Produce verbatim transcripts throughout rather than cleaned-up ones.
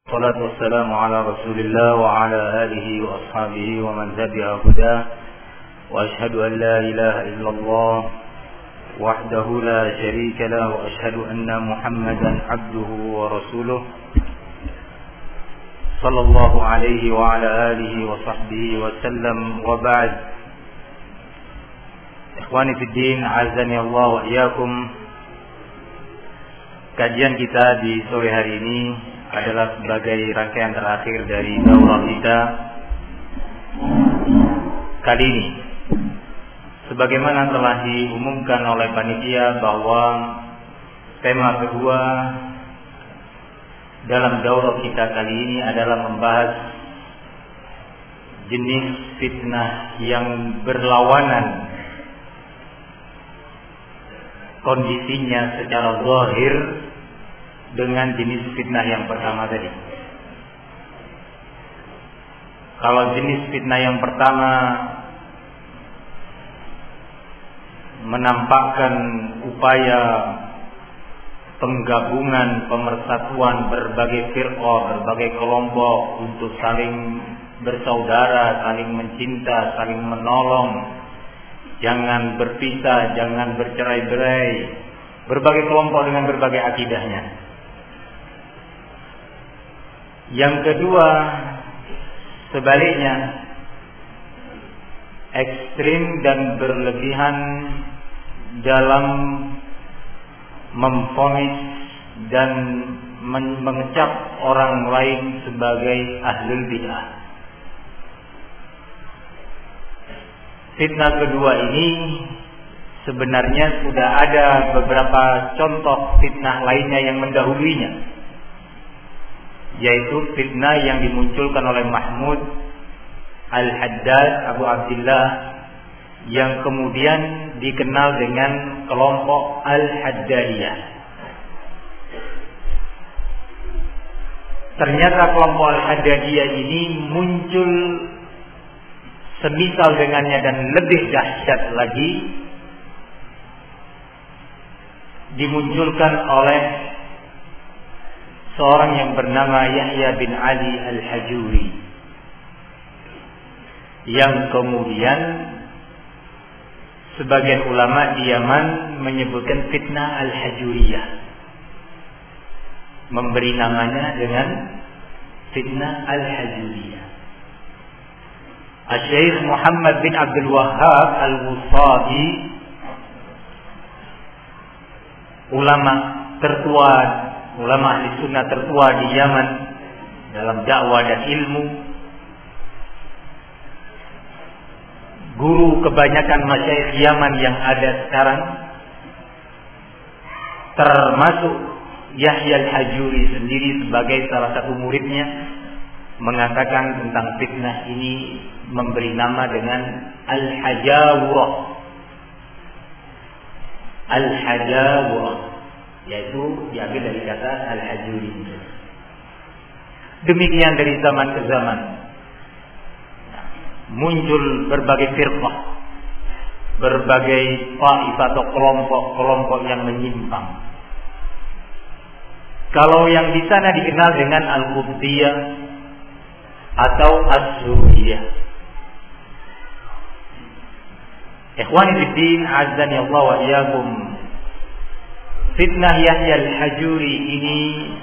الصلاة والسلام على رسول الله وعلى آله وأصحابه ومن تبع هداه وأشهد أن لا إله إلا الله وحده لا شريك له وأشهد أن محمدا عبده ورسوله صلى الله عليه وعلى آله وصحبه وسلم وبعد. Ikhwani fi din, azani Allah wa iyyakum. Kajian kita di sore hari ini adalah sebagai rangkaian terakhir dari daurah kita kali ini. Sebagaimana telah diumumkan oleh panitia bahwa tema kedua dalam daurah kita kali ini adalah membahas jenis fitnah yang berlawanan kondisinya secara zahir dengan jenis fitnah yang pertama tadi. Kalau jenis fitnah yang pertama menampakkan upaya penggabungan, pemersatuan berbagai firqah, berbagai kelompok untuk saling bersaudara, saling mencinta, saling menolong, jangan berpisah, jangan bercerai-berai, berbagai kelompok dengan berbagai akidahnya. Yang kedua, sebaliknya, ekstrim dan berlebihan dalam memvonis dan mengecap orang lain sebagai ahlul bid'ah. Fitnah kedua ini sebenarnya sudah ada beberapa contoh fitnah lainnya yang mendahuluinya, yaitu fitnah yang dimunculkan oleh Mahmud Al-Haddad Abu Abdillah yang kemudian dikenal dengan kelompok Al-Haddadiyah. Ternyata kelompok Al-Haddadiyah ini muncul semisal dengannya dan lebih dahsyat lagi dimunculkan oleh seorang yang bernama Yahya bin Ali Al-Hajuri, yang kemudian sebagian ulama di Yaman menyebutkan fitnah Al-Hajuriyah, memberi namanya dengan fitnah Al-Hajuriyah. Asy-Syaikh Muhammad bin Abdul Wahhab Al-Wusati, ulama tertua, ulama ahli sunnah tertua di Yaman dalam dakwah dan ilmu, guru kebanyakan masyayikh Yaman yang ada sekarang, termasuk Yahya Al-Hajuri sendiri sebagai salah satu muridnya, mengatakan tentang fitnah ini, memberi nama dengan Al-Hajawurah. Al-Hajawurah, yaitu diambil dari kata Al-Hajuri. Demikian dari zaman ke zaman muncul berbagai firqah, berbagai taifah atau kelompok-kelompok yang menyimpang. Kalau yang di sana dikenal dengan Al-Qutbiyah atau As-Suriyah. Ikhwani fiddin, azani Allah wa iyyakum. Fitnah Yahya Al-Hajuri ini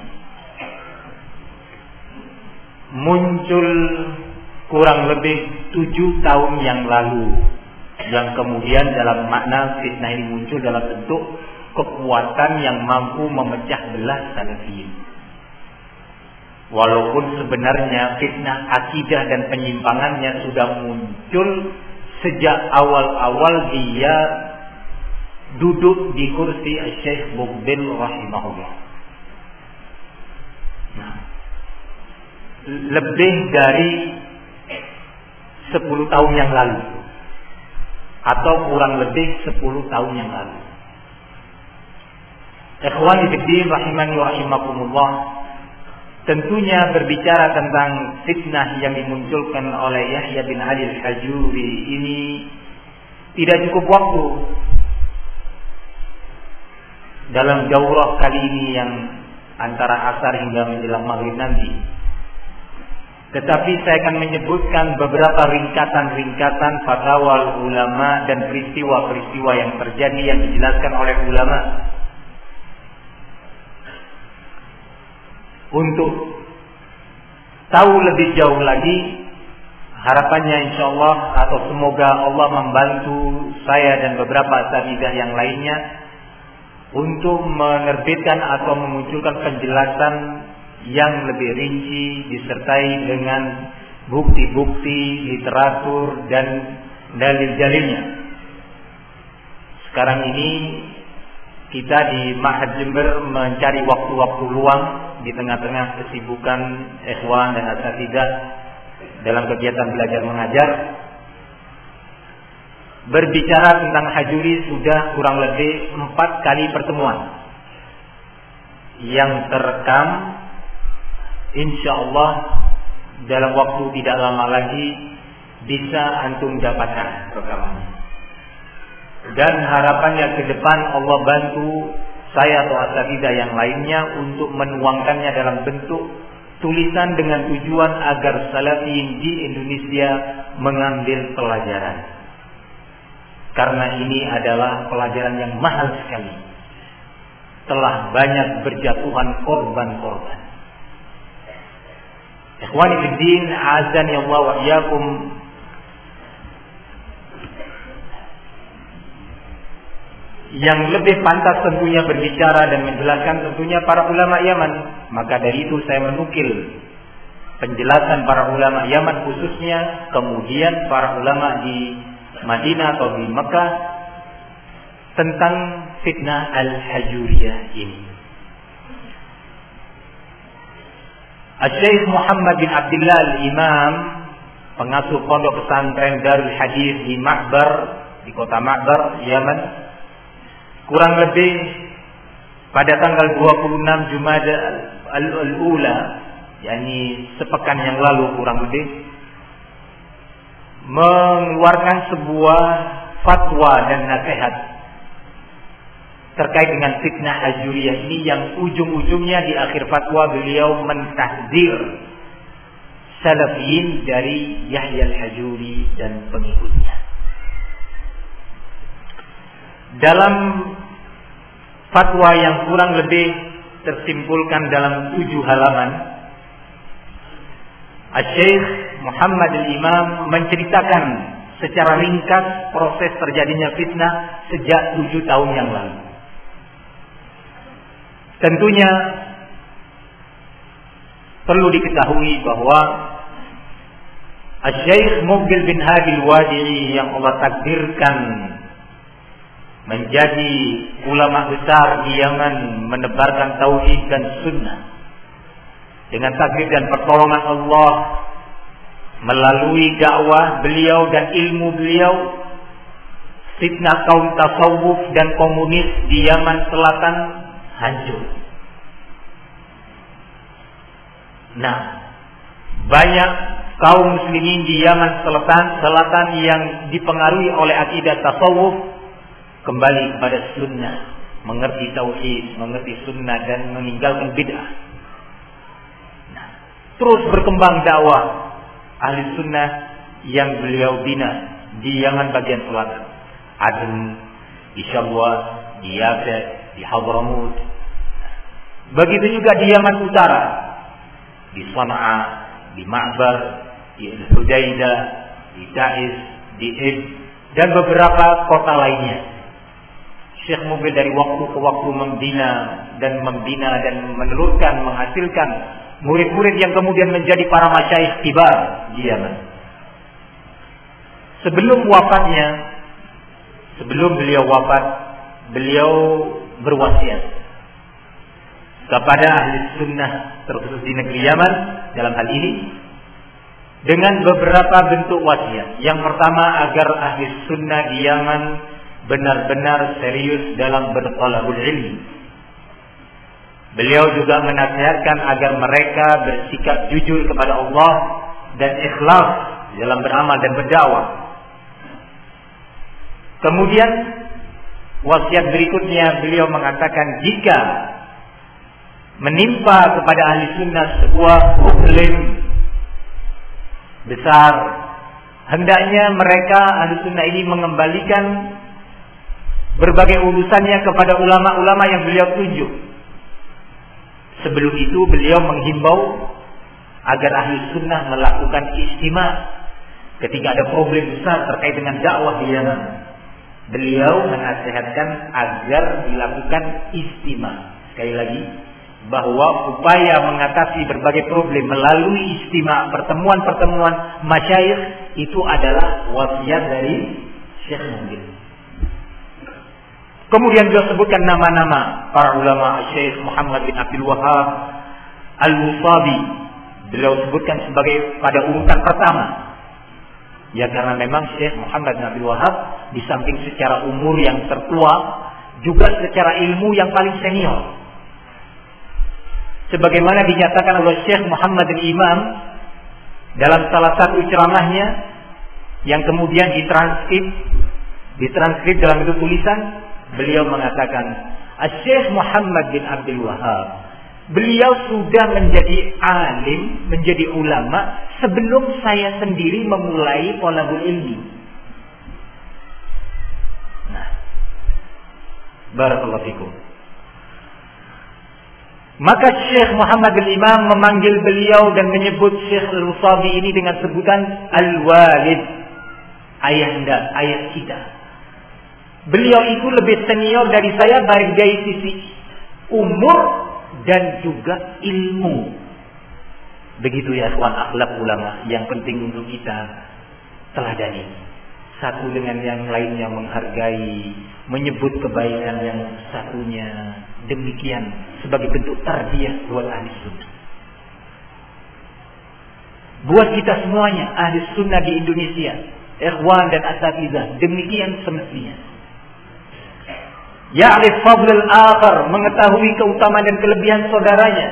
muncul kurang lebih tujuh tahun yang lalu, yang kemudian dalam makna fitnah ini muncul dalam bentuk kekuatan yang mampu memecah belah salafiyin. Walaupun sebenarnya fitnah akidah dan penyimpangannya sudah muncul sejak awal-awal dia duduk di kursi Syekh Muqbil rahimahullah. Nah, lebih dari sepuluh tahun yang lalu, atau kurang lebih sepuluh tahun yang lalu. Ikhwani fiddin rahimani wa rahimakumullah, tentunya berbicara tentang fitnah yang dimunculkan oleh Yahya bin Ali Al-Hajuri ini tidak cukup waktu dalam daurah kali ini yang antara asar hingga menjelang maghrib nanti. Tetapi saya akan menyebutkan beberapa ringkasan-ringkasan fatwa ulama dan peristiwa-peristiwa yang terjadi yang dijelaskan oleh ulama. Untuk tahu lebih jauh lagi, harapannya insyaallah atau semoga Allah membantu saya dan beberapa asatidzah yang lainnya untuk menerbitkan atau memunculkan penjelasan yang lebih rinci disertai dengan bukti-bukti, literatur dan dalil-dalilnya. Sekarang ini kita di Ma'had Jember mencari waktu-waktu luang di tengah-tengah kesibukan ikhwan dan asatidzah dalam kegiatan belajar mengajar. Berbicara tentang hajuri sudah kurang lebih empat kali pertemuan yang terekam. Insyaallah dalam waktu tidak lama lagi bisa antum dapatkan rekamannya. Dan harapannya ke depan Allah bantu saya atau asatidzah yang lainnya untuk menuangkannya dalam bentuk tulisan dengan tujuan agar salafiyin di Indonesia mengambil pelajaran. Karena ini adalah pelajaran yang mahal sekali. Telah banyak berjatuhan korban-korban. Ikhwani fiddin, azani Allah wa iyyakum. Yang lebih pantas tentunya berbicara dan menjelaskan tentunya para ulama Yaman. Maka dari itu saya menukil penjelasan para ulama Yaman khususnya, kemudian para ulama di Madinah atau di Mekah tentang fitnah al-hajuriyah ini. Asy-Syaikh Muhammad bin Abdullah al-Imam, pengasuh pondok pesantren Darul Hadis di Ma'bar, di kota Ma'bar, Yaman, kurang lebih pada tanggal dua puluh enam Jumada al-Ula, yakni sepekan yang lalu kurang lebih, mengeluarkan sebuah fatwa dan nasihat terkait dengan fitnah hajuriyah ini, yang ujung-ujungnya di akhir fatwa beliau mentahdzir salafiyin dari Yahya al-Hajuri dan pengikutnya. Dalam fatwa yang kurang lebih tersimpulkan dalam tujuh halaman, Asy-Syaikh Muhammad al-Imam menceritakan secara ringkas proses terjadinya fitnah sejak tujuh tahun yang lalu. Tentunya perlu diketahui bahwa Asy-Syaikh Muqbil bin Hadi al-Wadi'i yang Allah takdirkan menjadi ulama besar di Yaman, menebarkan tauhid dan sunnah dengan takdir dan pertolongan Allah melalui dakwah beliau dan ilmu beliau, fitnah kaum tasawuf dan komunis di Yaman Selatan hancur. Nah, banyak kaum muslimin di Yaman Selatan, Selatan yang dipengaruhi oleh akidah tasawuf kembali kepada sunnah, mengerti tauhid, mengerti sunnah dan meninggalkan bid'ah. Nah, terus berkembang dakwah ahli sunnah yang beliau bina di Yaman bagian selatan, Aden, di Syabwah, di Yafet, di Hadramut. Begitu juga di Yaman Utara, di Sana'a, di Ma'bar, di Al-Hudaidah, di Taiz, di Ib, dan beberapa kota lainnya. Syekh Muqbil dari waktu ke waktu membina dan membina dan menelurkan, menghasilkan murid-murid yang kemudian menjadi para masyayikh kibar di Yaman. Sebelum wafatnya, sebelum beliau wafat, beliau berwasiat kepada ahli sunnah terkhusus di negeri Yaman dalam hal ini dengan beberapa bentuk wasiat. Yang pertama, agar ahli sunnah di Yaman benar-benar serius dalam berthalabul ilmi. Beliau juga menasihatkan agar mereka bersikap jujur kepada Allah dan ikhlas dalam beramal dan berdakwah. Kemudian wasiat berikutnya beliau mengatakan, jika menimpa kepada ahli sunnah sebuah problem besar. Hendaknya mereka ahli sunnah ini mengembalikan berbagai urusannya kepada ulama-ulama yang beliau tunjuk. Sebelum itu beliau menghimbau agar ahli sunnah melakukan istima ketika ada problem besar terkait dengan dakwah di Yaman. Beliau menasihatkan agar dilakukan istima. Sekali lagi, bahwa upaya mengatasi berbagai problem melalui istima, pertemuan-pertemuan masyayikh, itu adalah wasiat dari Syekh Mukbil. Kemudian beliau sebutkan nama-nama para ulama, Syekh Muhammad bin Abdul Wahhab Al-Wusabi. Beliau sebutkan sebagai pada urutan pertama. Ya, karena memang Syekh Muhammad bin Abdul Wahhab di samping secara umur yang tertua, juga secara ilmu yang paling senior. Sebagaimana dinyatakan oleh Syekh Muhammad al-Imam dalam salah satu ceramahnya yang kemudian ditranskrip, ditranskrip dalam bentuk tulisan, beliau mengatakan, Syekh Muhammad bin Abdul Wahhab, beliau sudah menjadi alim, menjadi ulama sebelum saya sendiri memulai thalabul ilmi. Nah, barakallahu fikum. Maka Syekh Muhammad al-Imam memanggil beliau dan menyebut Syekh Al-Wusabi ini dengan sebutan Al-Walid, ayahanda, ayah kita. Beliau itu lebih senior dari saya baik dari sisi umur dan juga ilmu. Begitu ya ikhwan, akhlak ulama yang penting untuk kita teladani. Satu dengan yang lainnya menghargai, menyebut kebaikan yang satunya. Demikian sebagai bentuk tarbiyah buat ahli sunnah. Buat kita semuanya ahli sunnah di Indonesia, ikhwan dan asatidzah, demikian semestinya. Ya'rif fadlul akhar, mengetahui keutamaan dan kelebihan saudaranya.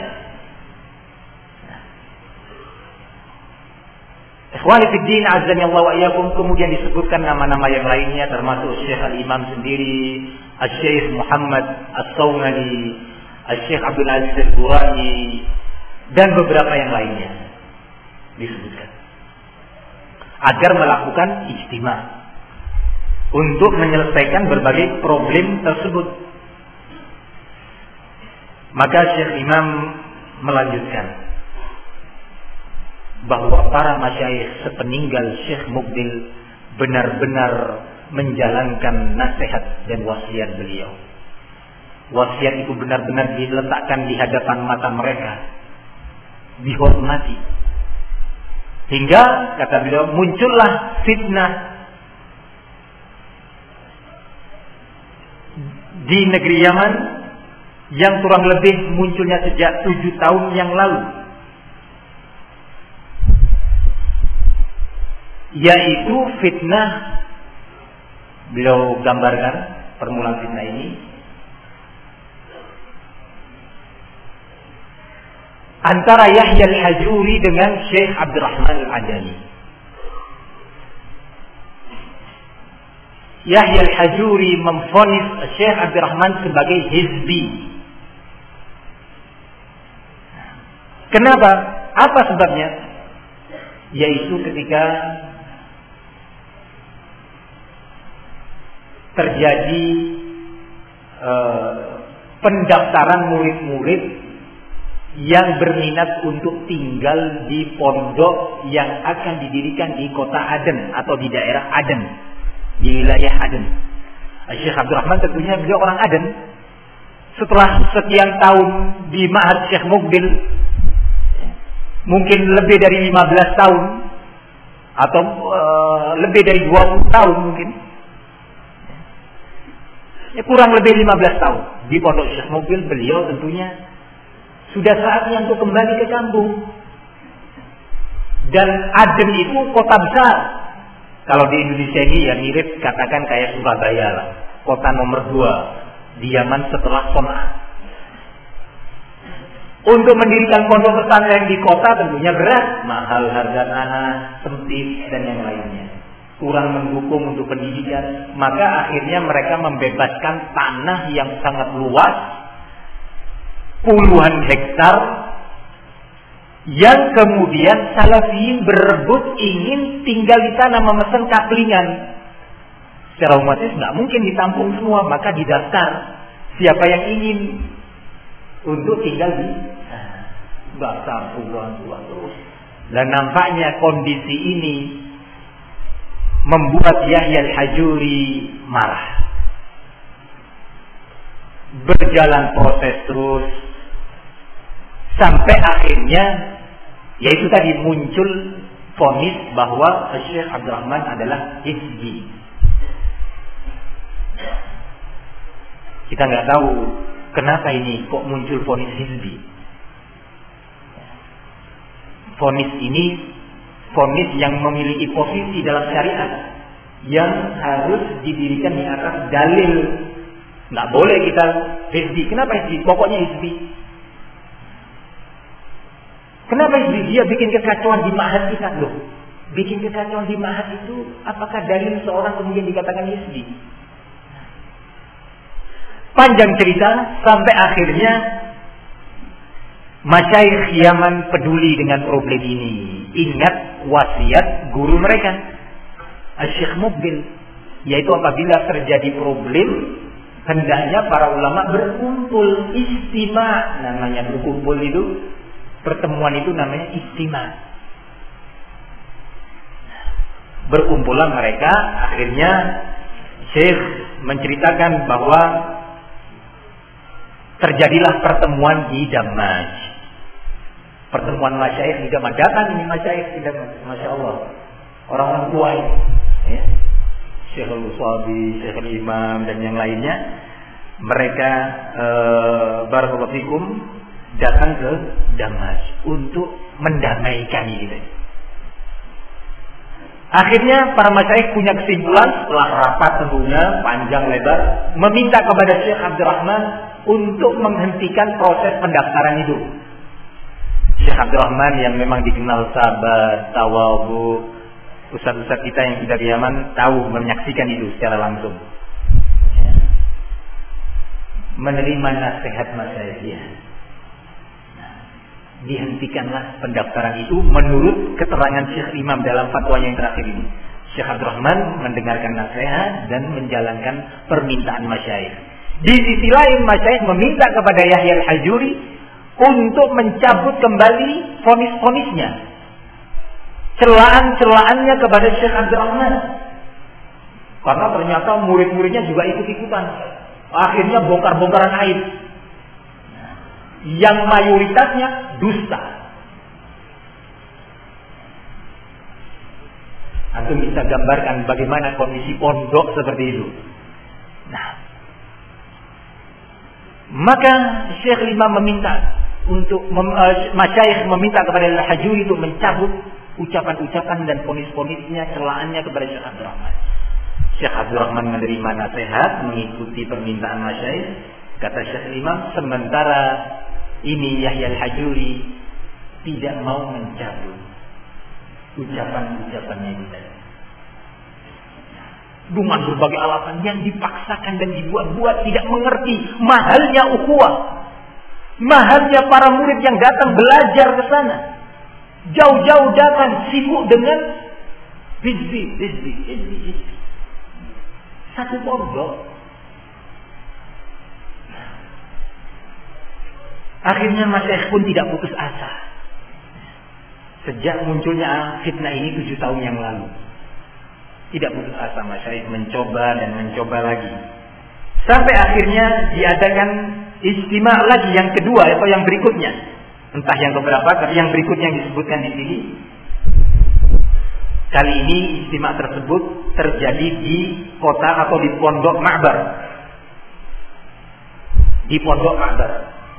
Ikhwani fid din, azza wa iyyakum. Kemudian disebutkan nama-nama yang lainnya termasuk Syekh Al-Imam sendiri, Syekh Muhammad As-Sawnani, Syekh Abdul Aziz Al-Burai, dan beberapa yang lainnya disebutkan agar melakukan ijtima untuk menyelesaikan berbagai problem tersebut. Maka Syekh Imam melanjutkan bahwa para masyayikh sepeninggal Syekh Mukbil benar-benar menjalankan nasihat dan wasiat beliau. Wasiat itu benar-benar diletakkan di hadapan mata mereka, dihormati. Hingga kata beliau muncullah fitnah di negeri Yaman yang kurang lebih munculnya sejak tujuh tahun yang lalu, yaitu fitnah. Beliau gambarkan permulaan fitnah ini antara Yahya al-Hajuri dengan Syekh Abdurrahman al-Adani. Yahya al-Hajuri memvonis Syekh Abdurrahman sebagai hizbi. Kenapa? Apa sebabnya? Yaitu ketika terjadi eh, pendaftaran murid-murid yang berminat untuk tinggal di pondok yang akan didirikan di kota Aden atau di daerah Aden, di wilayah Aden. Syekh Abdurrahman tentunya beliau orang Aden. Setelah sekian tahun di Ma'had Syekh Mukbil, mungkin lebih dari lima belas tahun atau uh, lebih dari dua puluh tahun mungkin, ya, kurang lebih lima belas tahun di pondok Syekh Mukbil, beliau tentunya sudah saatnya untuk kembali ke kampung. Dan Aden itu kota besar. Kalau di Indonesia ini ya mirip katakan kayak Surabaya lah, kota nomor dua di Yaman setelah Son'a. Untuk mendirikan pondok pesantren di kota tentunya berat, mahal harga tanah, sempit dan yang lainnya, kurang mendukung untuk pendidikan. Maka akhirnya mereka membebaskan tanah yang sangat luas puluhan hektar yang kemudian salafiyin berebut ingin tinggal di sana, memesan kaplingan. Secara otomatis nggak mungkin ditampung semua, maka didaftar siapa yang ingin untuk tinggal di sana. Daftar puluhan-puluhan terus. Dan nampaknya kondisi ini membuat Yahya Al-Hajuri marah. Berjalan proses terus sampai akhirnya yaitu tadi muncul vonis bahwa Syekh Abdurrahman adalah hizbi. Kita nggak tahu kenapa ini kok muncul vonis hizbi. Vonis ini vonis yang memiliki posisi dalam syariat yang harus didirikan di atas dalil. Nggak boleh kita hizbi. Kenapa hizbi? Pokoknya hizbi. Kenapa hizbi? Dia bikin kekacauan di ma'had kita loh. Bikin kekacauan di ma'had itu apakah dalil seorang kemudian dikatakan hizbi? Panjang cerita sampai akhirnya Masyayikh Yaman peduli dengan problem ini. Ingat wasiat guru mereka, Syekh Muqbil, yaitu apabila terjadi problem hendaknya para ulama berkumpul, istima namanya. Berkumpul itu, pertemuan itu namanya istima. Berkumpulan mereka, akhirnya Syekh menceritakan bahwa terjadilah pertemuan di Damaj. Pertemuan masyayikh di Damaj. Datang ini masyayikh di Damaj, Masya Allah, orang-orang tua ini, ya. Syekh Al-Usabi, Syekh Al-Imam dan yang lainnya, mereka eh, barakallahu fikum datang ke Damaj untuk mendamaikan ini. Akhirnya para masyayikh punya kesimpulan setelah rapat tentunya panjang lebar, meminta kepada Syekh Abdurrahman untuk menghentikan proses pendaftaran itu. Syekh Abdurrahman yang memang dikenal sabar, tawadhu, ustaz-ustaz kita yang sudah di Yaman tahu menyaksikan itu secara langsung. Menerima nasihat masyayikh dia. Nah, dihentikanlah pendaftaran itu menurut keterangan Syekh Imam dalam fatwanya yang terakhir ini. Syekh Abdurrahman mendengarkan nasihat dan menjalankan permintaan masyayikh. Di sisi lain masyayikh meminta kepada Yahya Al-Hajuri untuk mencabut kembali vonis-vonisnya, celaan-celaannya kepada Syekh Abdurrahman, karena ternyata murid-muridnya juga ikut-ikutan. Akhirnya bongkar-bongkaran aib yang mayoritasnya dusta. Antum bisa gambarkan bagaimana kondisi pondok seperti itu. Nah, maka Syekh Imam meminta untuk mem, uh, masyayikh meminta kepada Al-Hajuri untuk mencabut ucapan-ucapan dan ponis-ponisnya, celaannya kepada Syekh Abdurrahman. Syekh Abdurrahman menerima nasihat, mengikuti permintaan masyayikh. Kata Syekh Imam, sementara ini Yahya Al-Hajuri tidak mau mencabut ucapan-ucapannya itu tadi. Dengan berbagai alasan yang dipaksakan dan dibuat-buat, tidak mengerti mahalnya ukhuwah, mahalnya para murid yang datang belajar ke sana, jauh-jauh datang sibuk dengan hizbi, hizbi, hizbi, hizbi. Satu pondok. Akhirnya masyayikh pun tidak putus asa. Sejak munculnya fitnah ini tujuh tahun yang lalu, tidak putus asa masyayikh, mencoba dan mencoba lagi. Sampai akhirnya diadakan ijtima' lagi yang kedua atau yang berikutnya. Entah yang keberapa, tapi yang berikutnya yang disebutkan di sini. Kali ini ijtima' tersebut terjadi di kota atau di Pondok Ma'bar. Di Pondok Ma'bar.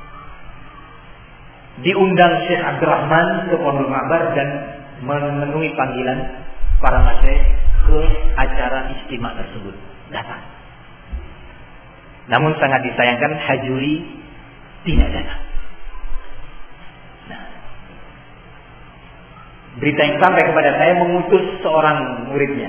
Diundang Syekh Abdurrahman ke Pondok Ma'bar dan memenuhi panggilan para masyayikh ke acara ijtima' tersebut. Datang. Namun sangat disayangkan Hajuri tidak datang. Nah, berita yang sampai kepada saya mengutus seorang muridnya.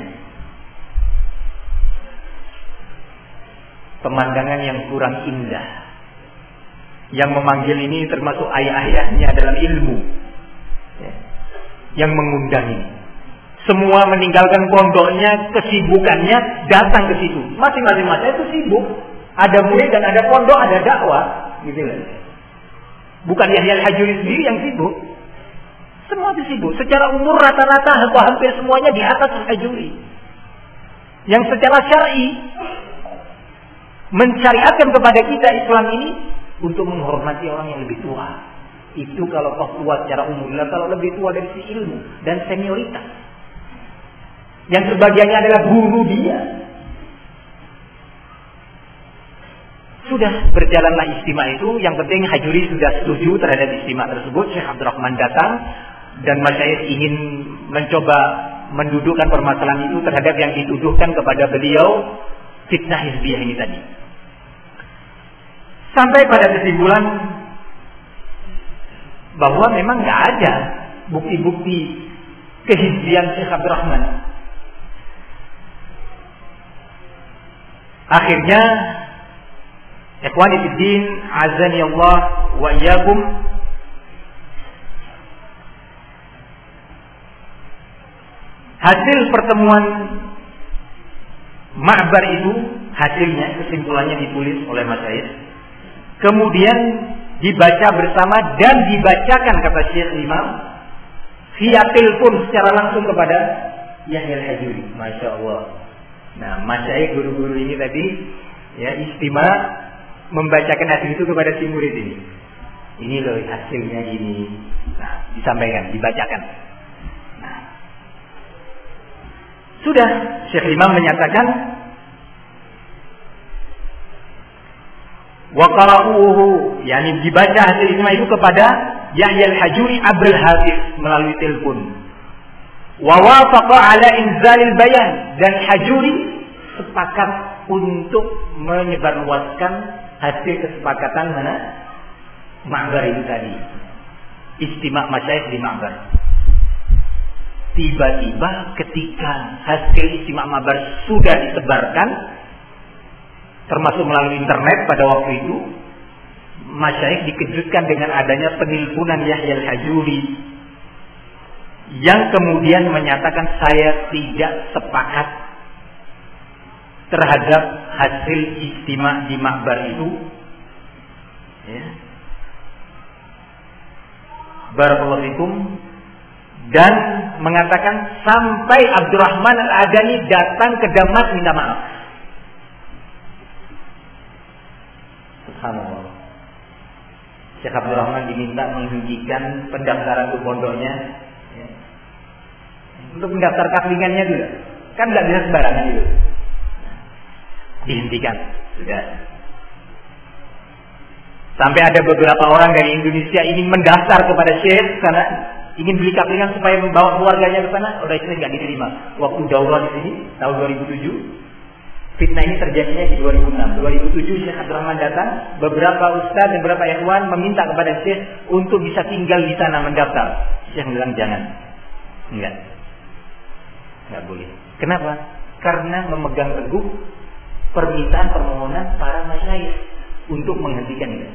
Pemandangan yang kurang indah Yang memanggil ini termasuk ayah-ayahnya dalam ilmu, ya, yang mengundang ini. Semua meninggalkan pondoknya, kesibukannya, datang ke situ. Masing-masing masa itu sibuk. Ada murid dan ada pondok, ada dakwah, gitu loh. Bukan Yahya Al-Hajuri sendiri yang sibuk. Semua itu sibuk. Secara umur rata-rata hampir semuanya di atas Al-Hajuri. Yang secara syar'i mencariatkan kepada kita Islam ini untuk menghormati orang yang lebih tua. Itu kalau toh tua secara umur. Kalau lebih tua dari sisi ilmu dan senioritas. Yang sebagiannya adalah guru dia. Sudah berjalanlah istimewa itu. Yang penting Hajuri sudah setuju terhadap istimewa tersebut. Syekh Abdurrahman datang dan masyayikh ingin mencoba mendudukkan permasalahan itu terhadap yang dituduhkan kepada beliau fitnah hizbiyah ini tadi. Sampai pada kesimpulan bahwa memang nggak ada bukti-bukti kehizbian Syekh Abdurrahman. Akhirnya ikhwani fiddin azani Allah wa iyyakum, hasil pertemuan Ma'bar itu, hasilnya kesimpulannya ditulis oleh masyayikh, kemudian dibaca bersama dan dibacakan kata Syekh Imam via telepon secara langsung kepada Yahya Al-Hajuri. Masya Allah. Nah, masyayikh guru-guru ini tadi ya istimewa membacakan hasil itu kepada si murid ini. Ini loh hasilnya gini. Nah, disampaikan, dibacakan. Nah, sudah Syekh Imam menyatakan wa qara'uhu, yakni dibaca hasil istimewa itu kepada Yahya Al-Hajuri Abdul Hafiz melalui telepon. Wa wafaqa ala inzalil bayan, dan Hajuri sepakat untuk menyebarluaskan hasil kesepakatan mana Ma'bar itu tadi, istimewa masyayikh di Ma'bar. Tiba-tiba ketika hasil istimewa Ma'bar sudah disebarkan, termasuk melalui internet pada waktu itu, masyayikh dikejutkan dengan adanya penelponan Yahya Al-Hajuri yang kemudian menyatakan saya tidak sepakat terhadap hasil istimewa di Ma'bar itu. Ya. Barakallahu fikum. Dan mengatakan sampai Abdurrahman Al-Adani datang ke Damas minta maaf. Subhanallah. Syekh Abdurrahman diminta menghentikan pendaftaran ke pondoknya, ya, untuk mendaftar kaklingannya dulu. Kan nggak bisa sembarangan itu. Dihentikan. Sudah. Sampai ada beberapa orang dari Indonesia ingin mendaftar kepada Syekh karena ingin beli kaklingan supaya membawa keluarganya ke sana. Oleh Syekh nggak diterima. Waktu daurah di sini tahun dua ribu tujuh. Fitnah ini terjadinya di dua ribu enam. dua ribu tujuh Syekh Abdurrahman datang, beberapa ustaz dan beberapa ikhwan meminta kepada Syekh untuk bisa tinggal di sana mendaftar. Syekh bilang jangan. Enggak. Enggak boleh. Kenapa? Karena memegang teguh permintaan permohonan para masyayikh untuk menghentikan itu.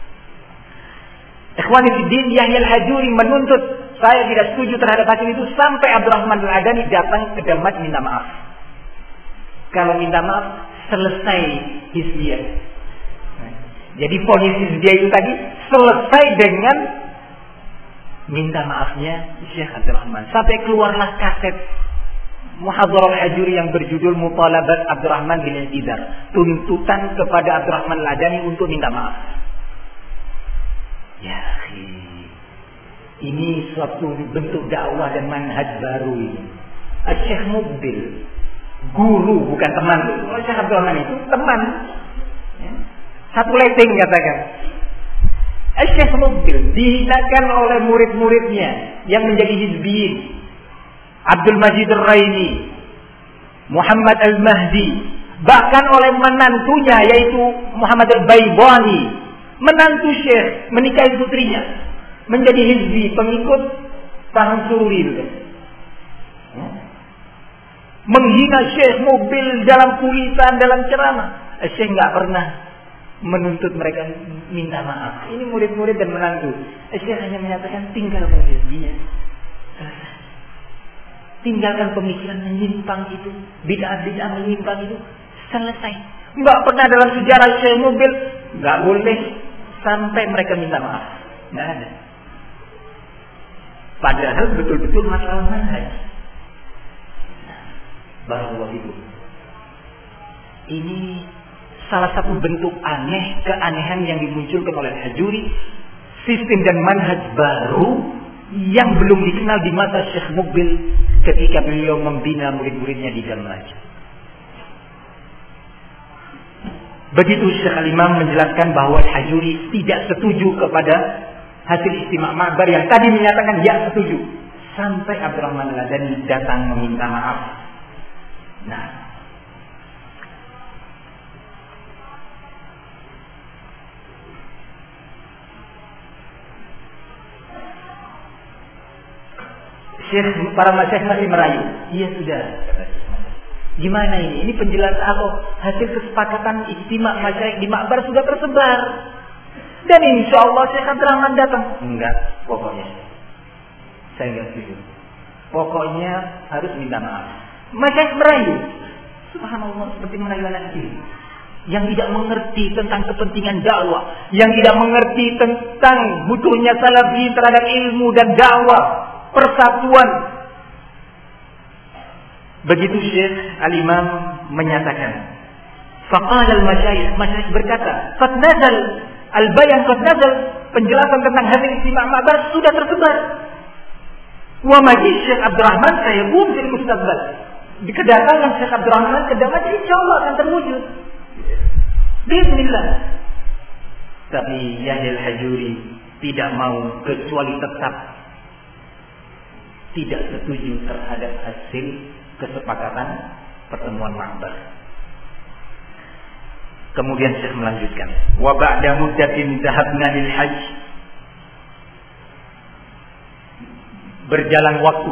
Ikhwani fiddin, Yahya Al-Hajuri menuntut saya tidak setuju terhadap hasil itu sampai Abdurrahman Al-Adani datang ke Damas minta maaf. Kalau minta maaf selesai hizbiyah. Jadi ponis hizbiyah itu tadi selesai dengan minta maafnya Syekh Abdurrahman. Sampai keluarlah kaset Muhadharah Al-Hajuri yang berjudul Mutalabat Abdurrahman bin Al-Idar, tuntutan kepada Abdurrahman Al-Adani untuk minta maaf. Ya, ini suatu bentuk dakwah dan manhaj baru ini. Syekh Mubil, guru bukan teman. Syekh Abdurrahman itu teman. Ya. Satu leteng katakan. Syekh Mubil dihinakan oleh murid-muridnya yang menjadi hizbiyin. Abdul Majid Ar-Raini, Muhammad Al-Mahdi, bahkan oleh menantunya yaitu Muhammad Al-Baibani, menantu Syekh menikahi putrinya, menjadi hizbi pengikut Tahan Sururi itu. Menghina Syekh Mubil dalam tulisan, dalam ceramah. Syekh nggak pernah menuntut mereka minta maaf. Ini murid-murid dan menantu. Syekh hanya menyatakan tinggalkan dia. Tinggalkan pemikiran menyimpang itu, bid'ah-bid'ah menyimpang itu, selesai. Enggak pernah dalam sejarah Syekh Mubil enggak boleh sampai mereka minta maaf. Enggak ada. Padahal betul-betul masalah manhaj. Barakallahu fikum. Ini salah satu bentuk aneh, keanehan yang dimunculkan oleh Hajuri, sistem dan manhaj baru yang belum dikenal di mata Syekh Mubil ketika beliau membina murid-muridnya di Damaj. Begitu Syekh Al-Imam menjelaskan bahwa Hajuri tidak setuju kepada hasil istimak Ma'bar yang tadi menyatakan ya setuju, sampai Abdurrahman Al-Adani datang meminta maaf. Nah, Syekh, para masyayikh masih merayu. Iya sudah. Gimana ini? Ini penjelasan atau hasil kesepakatan istimak masyayikh di Ma'bar sudah tersebar. Dan insya Allah Syekh Abdurrahman datang. Enggak, pokoknya saya enggak setuju. Pokoknya harus minta maaf. Masyayikh merayu. Subhanallah, seperti merayu anak kecil yang tidak mengerti tentang kepentingan dakwah, yang tidak mengerti tentang butuhnya salafi terhadap ilmu dan dakwah, persatuan. Begitu Syekh Al-Imam menyatakan, faqala al-masyayikh, masyayikh berkata, qad nazal al-bayan, qad nazal, penjelasan tentang hasil istimak Ma'bar sudah tersebar. Wa maji Syekh Abdurrahman sayakun fil mustaqbal. Di kedatangan Syekh Abdurrahman ke Damaj insyaallah akan terwujud. Bismillah. Tapi Yahya Al-Hajuri tidak mau kecuali tetap tidak setuju terhadap hasil kesepakatan pertemuan Ma'bar. Kemudian Syekh melanjutkan, wa ba'da muddatin dhahabna lil hajj. Berjalan waktu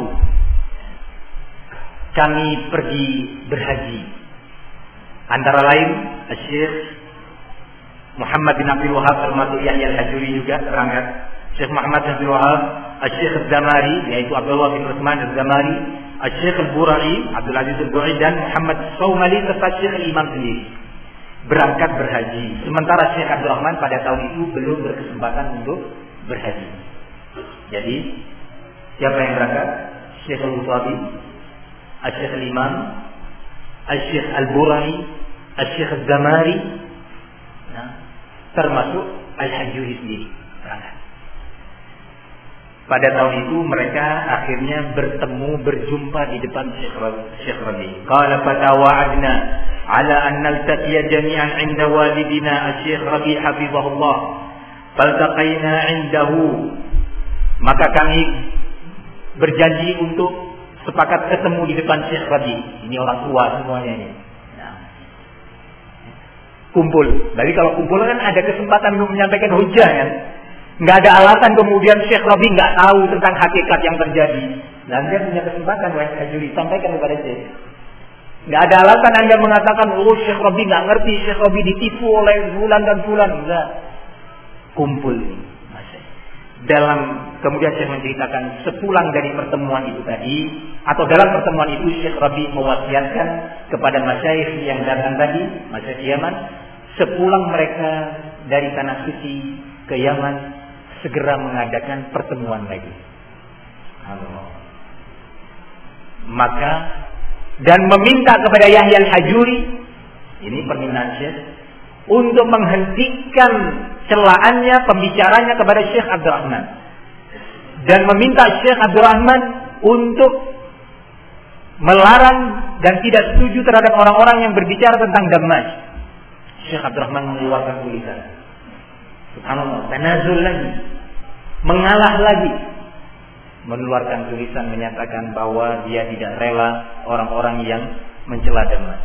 kami pergi berhaji. Antara lain Syekh Muhammad bin Abdul Wahab termasuk Yahya Al-Hajuri juga berangkat. Syekh Muhammad bin Abdul Wahab, Syekh Al-Zamari yaitu Abdullah bin Utsman Al-Zamari, Syekh Al-Burai, Abdul Aziz Al-Burai dan Muhammad Saumali serta Syekh Al-Imam sendiri berangkat berhaji. Sementara Syekh Abdurrahman pada tahun itu belum berkesempatan untuk berhaji. Jadi siapa yang berangkat? Syekh Al-Mutabi, Syekh Al-Imam, Syekh Al-Burai, Syekh Al-Zamari, nah, termasuk Al-Hajuri sendiri berangkat. Pada tahun itu mereka akhirnya bertemu, berjumpa di depan Syekh Rabi. Qala fatawa'adna ala an naltaqiya jami'an 'inda walidina Syekh Rabi hafizahullah. Faltaqaina 'indahu. Maka kami berjanji untuk sepakat ketemu di depan Syekh Rabi. Ini orang tua semuanya ini. Nah, kumpul. Jadi kalau kumpul kan ada kesempatan untuk menyampaikan hujah kan. Nggak ada alasan kemudian Syekh Rabi nggak tahu tentang hakikat yang terjadi. Dan dia punya kesempatan wahai Hajuri, sampaikan kepada Syekh. Nggak ada alasan Anda mengatakan, oh Syekh Rabi nggak ngerti, Syekh Rabi ditipu oleh bulan dan bulan. Enggak. Kumpul ini. Dalam kemudian Syekh menceritakan sepulang dari pertemuan itu tadi, atau dalam pertemuan itu Syekh Rabi mewasiatkan kepada masyayikh yang datang tadi, masyayikh Yaman, sepulang mereka dari tanah suci ke Yaman, segera mengadakan pertemuan lagi. Allah. Maka dan meminta kepada Yahya Al-Hajuri, ini permintaan Syekh, untuk menghentikan celaannya, pembicaranya kepada Syekh Abdurrahman, dan meminta Syekh Abdurrahman untuk melarang dan tidak setuju terhadap orang-orang yang berbicara tentang Damaj. Syekh Abdurrahman mengeluarkan tulisan. Subhanallah, tanazul lagi, mengalah lagi, mengeluarkan tulisan menyatakan bahwa dia tidak rela orang-orang yang mencela Damaj.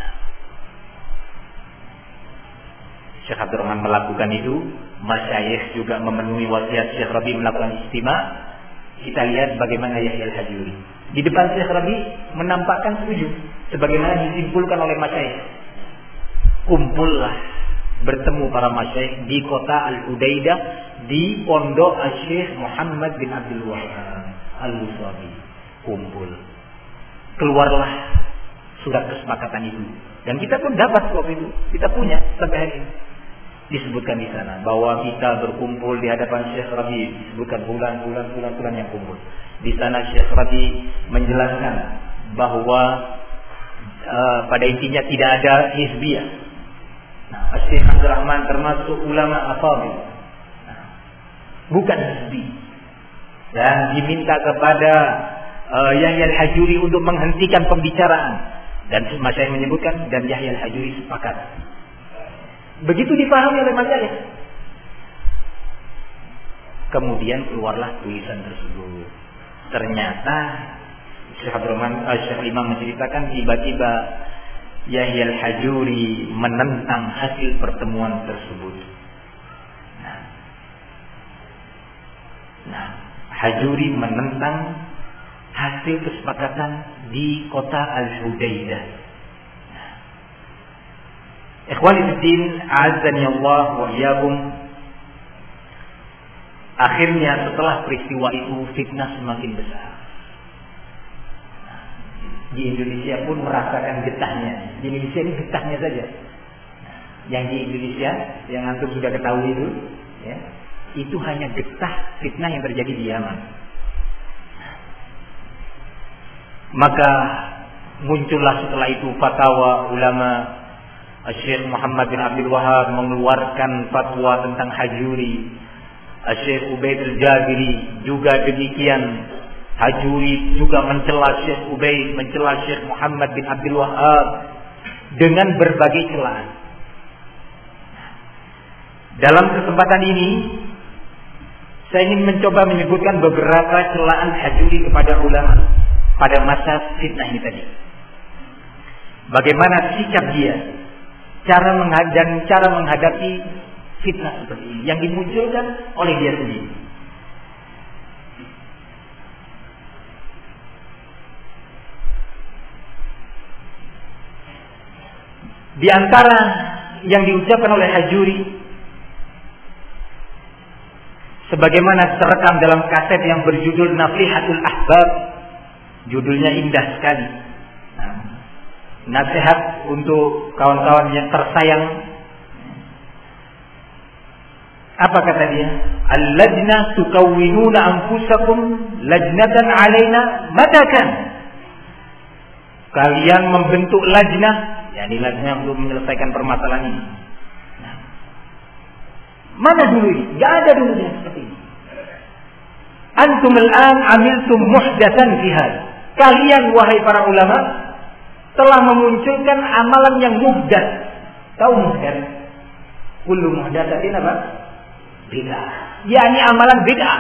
Syekh Abdurrahman melakukan itu, masyayikh juga memenuhi wasiat Syekh Rabi melakukan istimak. Kita lihat bagaimana Yahya Al-Hajuri di depan Syekh Rabi menampakkan setuju, sebagaimana disimpulkan oleh masyayikh. Kumpullah bertemu para masyayikh di kota Al-Hudaidah di pondok Syekh Muhammad bin Abdul Wahab Al-Wasabi. Kumpul. Keluarlah surat kesepakatan itu. Dan kita pun dapat waktu itu. Kita punya sampai hari ini. Disebutkan di sana bahwa kita berkumpul di hadapan Syekh Rabi. Disebutkan bulan-bulan bulan-bulan yang kumpul. Di sana Syekh Rabi menjelaskan bahwa uh, pada intinya tidak ada hizbiyah. Nah, Syekh Abdul Rahman termasuk ulama afadil. Nah, bukan hizbi. Dan diminta kepada uh, Yahya Al-Hajuri untuk menghentikan pembicaraan. Dan masyayikh menyebutkan dan Yahya Al-Hajuri sepakat. Begitu dipahami oleh masyayikh. Kemudian keluarlah tulisan tersebut. Ternyata Syekh Abdul Rahman, uh, Syekh Imam menceritakan tiba-tiba Yahya Al-Hajuri menentang hasil pertemuan tersebut. Nah, nah Hajuri menentang hasil kesepakatan di kota Al-Hudaidah. Nah. Ikhwani fiddin, a'azzani Allah wa iyyakum. Akhirnya setelah peristiwa itu fitnah semakin besar. Nah, di Indonesia pun merasakan getahnya. Di Indonesia ini getahnya saja. Nah, yang di Indonesia yang antum sudah ketahui itu, ya, itu hanya getah fitnah yang terjadi di Yaman. Maka muncullah setelah itu fatwa ulama. Syekh Muhammad bin Abdul Wahab mengeluarkan fatwa tentang Hajuri. Syekh Ubaid Al-Jabiri juga demikian. Hajuri juga mencela Syekh Ubaid, mencela Syekh Muhammad bin Abdul Wahab dengan berbagai celaan. Dalam kesempatan ini saya ingin mencoba menyebutkan beberapa celaan Hajuri kepada ulama pada masa fitnah ini tadi. Bagaimana sikap dia, cara menghadapi cara menghadapi fitnah seperti ini yang dimunculkan oleh dia sendiri. Di antara yang diucapkan oleh Hajuri, sebagaimana terekam dalam kaset yang berjudul Naflihatul Ahbab, judulnya indah sekali. Nah, nasihat untuk kawan-kawan yang tersayang. Apa kata dia? Al-lajna tukawwinuna anfusakum lajnatan alaina matakan. Kalian membentuk lajnah, yakni lajnah untuk menyelesaikan permasalahan ini. Nah, mana dulu ini? Gak ada dulu yang seperti ini. Antum al-an amiltum muhdatsan fi hadza. Kalian wahai para ulama telah memunculkan amalan yang muhdatsah. Tahu muhdatsah? Kullu muhdatsatin apa? Bid'ah. yakni amalan bid'ah.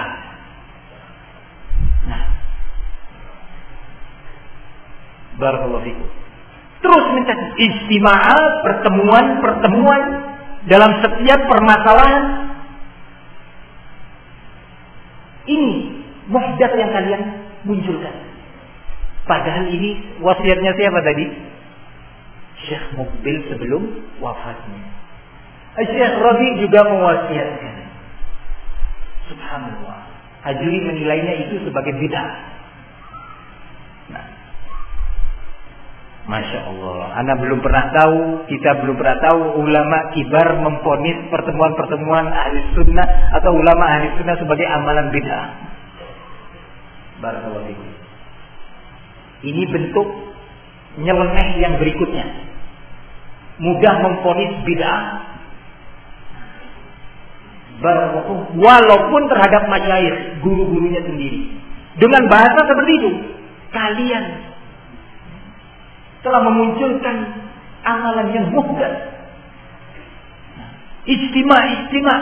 Nah, barakallahu fikum. Terus mencari istima'at, pertemuan-pertemuan dalam setiap permasalahan. Ini muhdats yang kalian munculkan. Padahal ini wasiatnya siapa tadi? Syekh Muqbil sebelum wafatnya. Syekh Rabi juga mewasiatkan. Subhanallah. Hajuri menilainya itu sebagai bid'ah. Nah, Masya Allah. Anda belum pernah tahu, kita belum pernah tahu ulama kibar memvonis pertemuan-pertemuan ahli sunnah atau ulama ahli sunnah sebagai amalan bid'ah. Barakallahu fikum. Ini bentuk nyeleneh yang berikutnya. Mudah memvonis bid'ah. Walaupun terhadap masyayikh, guru-gurunya sendiri. Dengan bahasa seperti itu, kalian telah memunculkan amalan yang muhdats. Ijtima, ijtima.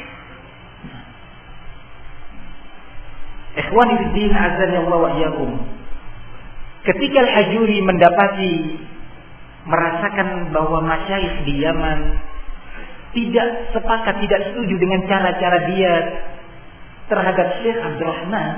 Ikhwani fid din, azza wa iyyakum. Ketika Al-Hajuri mendapati, merasakan bahwa masyayikh di Yaman tidak sepakat, tidak setuju dengan cara-cara dia terhadap Syekh Abdul Rahman,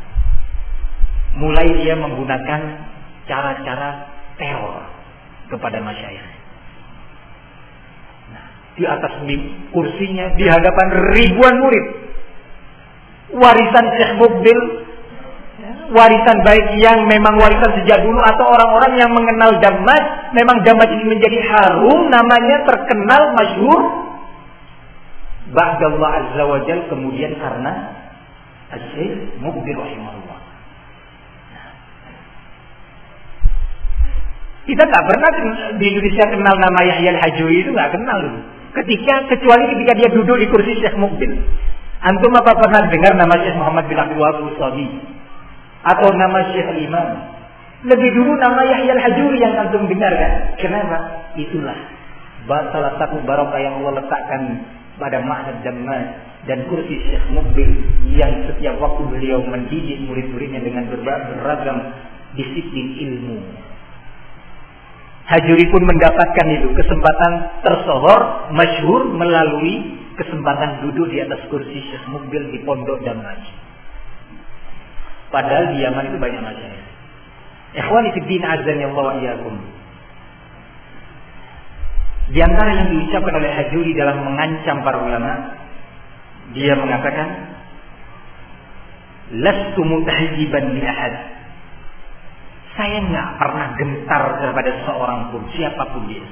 mulai dia menggunakan cara-cara teror kepada masyayikh. Nah, di atas kursinya di hadapan ribuan murid. Warisan Syekh Mukbil, warisan baik yang memang warisan sejak dulu atau orang-orang yang mengenal Dammaj, memang Dammaj ini menjadi harum, namanya terkenal, masyhur. Ba'dallah Azza wa Jal, kemudian karena Syekh Mukbil rahimahullah. Kita tak pernah di Indonesia kenal nama Yahya Al-Hajuri, itu nggak kenal. Ketika kecuali ketika dia duduk di kursi Syekh Mukbil. Antum apa pernah dengar nama Syekh Muhammad bin Abdul Wahab Al-Usabi atau nama Syekh Imam? Lebih dulu nama Yahya Al-Hajuri yang antum dengar kan? Kenapa? Itulah salah satu barokah yang Allah letakkan pada Ma'had Dammaj dan kursi Syekh Mukbil yang setiap waktu beliau mendidik murid-muridnya dengan beragam disiplin ilmu. Hajuri pun mendapatkan itu kesempatan tersohor, masyhur melalui kesempatan duduk di atas kursi Syekh Mukbil di pondok Dammaj. Padahal di Yaman itu banyak masyayikh. Ikhwani fi din azan ya Allah wa iyyakum. Di antara yang diucapkan oleh Hajuri dalam mengancam para ulama, dia mengatakan, "Lastu mutahjiban li ahad." Saya nggak pernah gentar kepada seorang pun, siapapun dia.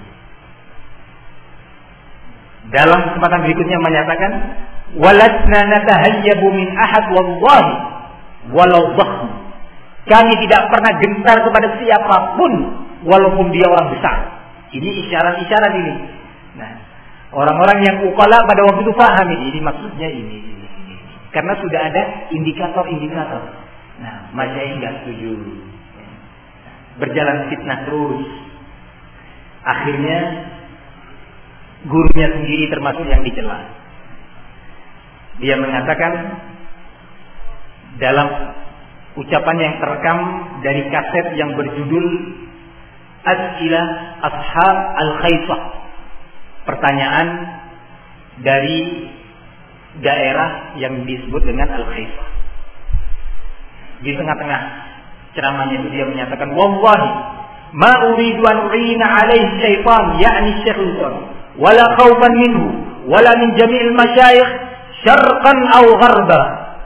Dalam kesempatan berikutnya menyatakan, "Walasna natahayyabu min ahad wallahi walau dhahm." Kami tidak pernah gentar kepada siapapun walaupun dia orang besar. Ini isyarat-isyarat ini. Nah, orang-orang yang uqala pada waktu itu paham ini, ini maksudnya ini, ini, ini. Karena sudah ada indikator-indikator. Nah, masyayikh enggak setuju. Berjalan fitnah terus. Akhirnya gurunya sendiri termasuk yang dicela. Dia mengatakan dalam ucapan yang terekam dari kaset yang berjudul As'ilah Ashab Al-Khaifah, pertanyaan dari daerah yang disebut dengan Al-Khaifah. Di tengah-tengah ceramahnya itu dia menyatakan, "Wallahi ma uridu an u'ina 'alaihi syaitan, yakni Syekh Utsman, wala khaufan minhu, wala min jami'il masyayikh syarqan aw gharba."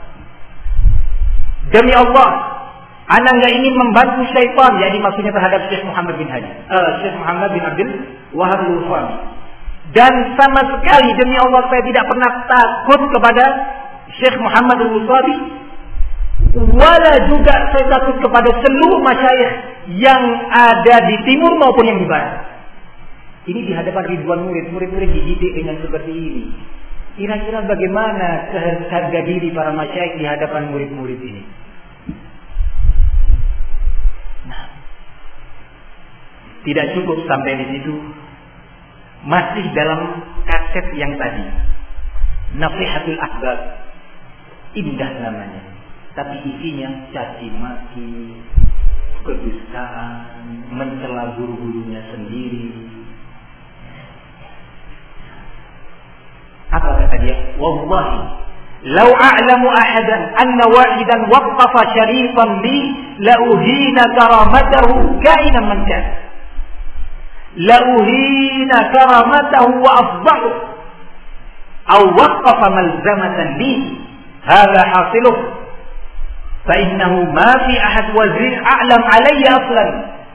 Demi Allah, ana enggak ingin membantu syaitan, yakni maksudnya terhadap Syekh Muhammad bin Hadi, uh, Syekh Muhammad bin Abdul Wahab Al-Usabi. Dan sama sekali demi Allah saya tidak pernah takut kepada Syekh Muhammad Al-Usabi, wala juga saya takut kepada seluruh masyayikh yang ada di timur maupun yang di barat. Ini di hadapan ribuan murid, murid-murid dididik dengan seperti ini. Kira-kira bagaimana harga diri para masyayikh di hadapan murid-murid ini? Nah, tidak cukup sampai di situ. Masih dalam kaset yang tadi, Nasihatul Ahbab, indah namanya, tapi isinya caci maki, kedustaan, mencela guru-gurunya sendiri. Apa kata dia? "Wallahi, law a'lamu ahadan anna wahidan waqqafa syarifan li la uhina karamatahu ka'inan man kan. La uhina karamatahu wa afdahu aw waqqafa malzamatan li hadha hasiluh fa innahu ma fi ahad wazir a'lam alayya aslan."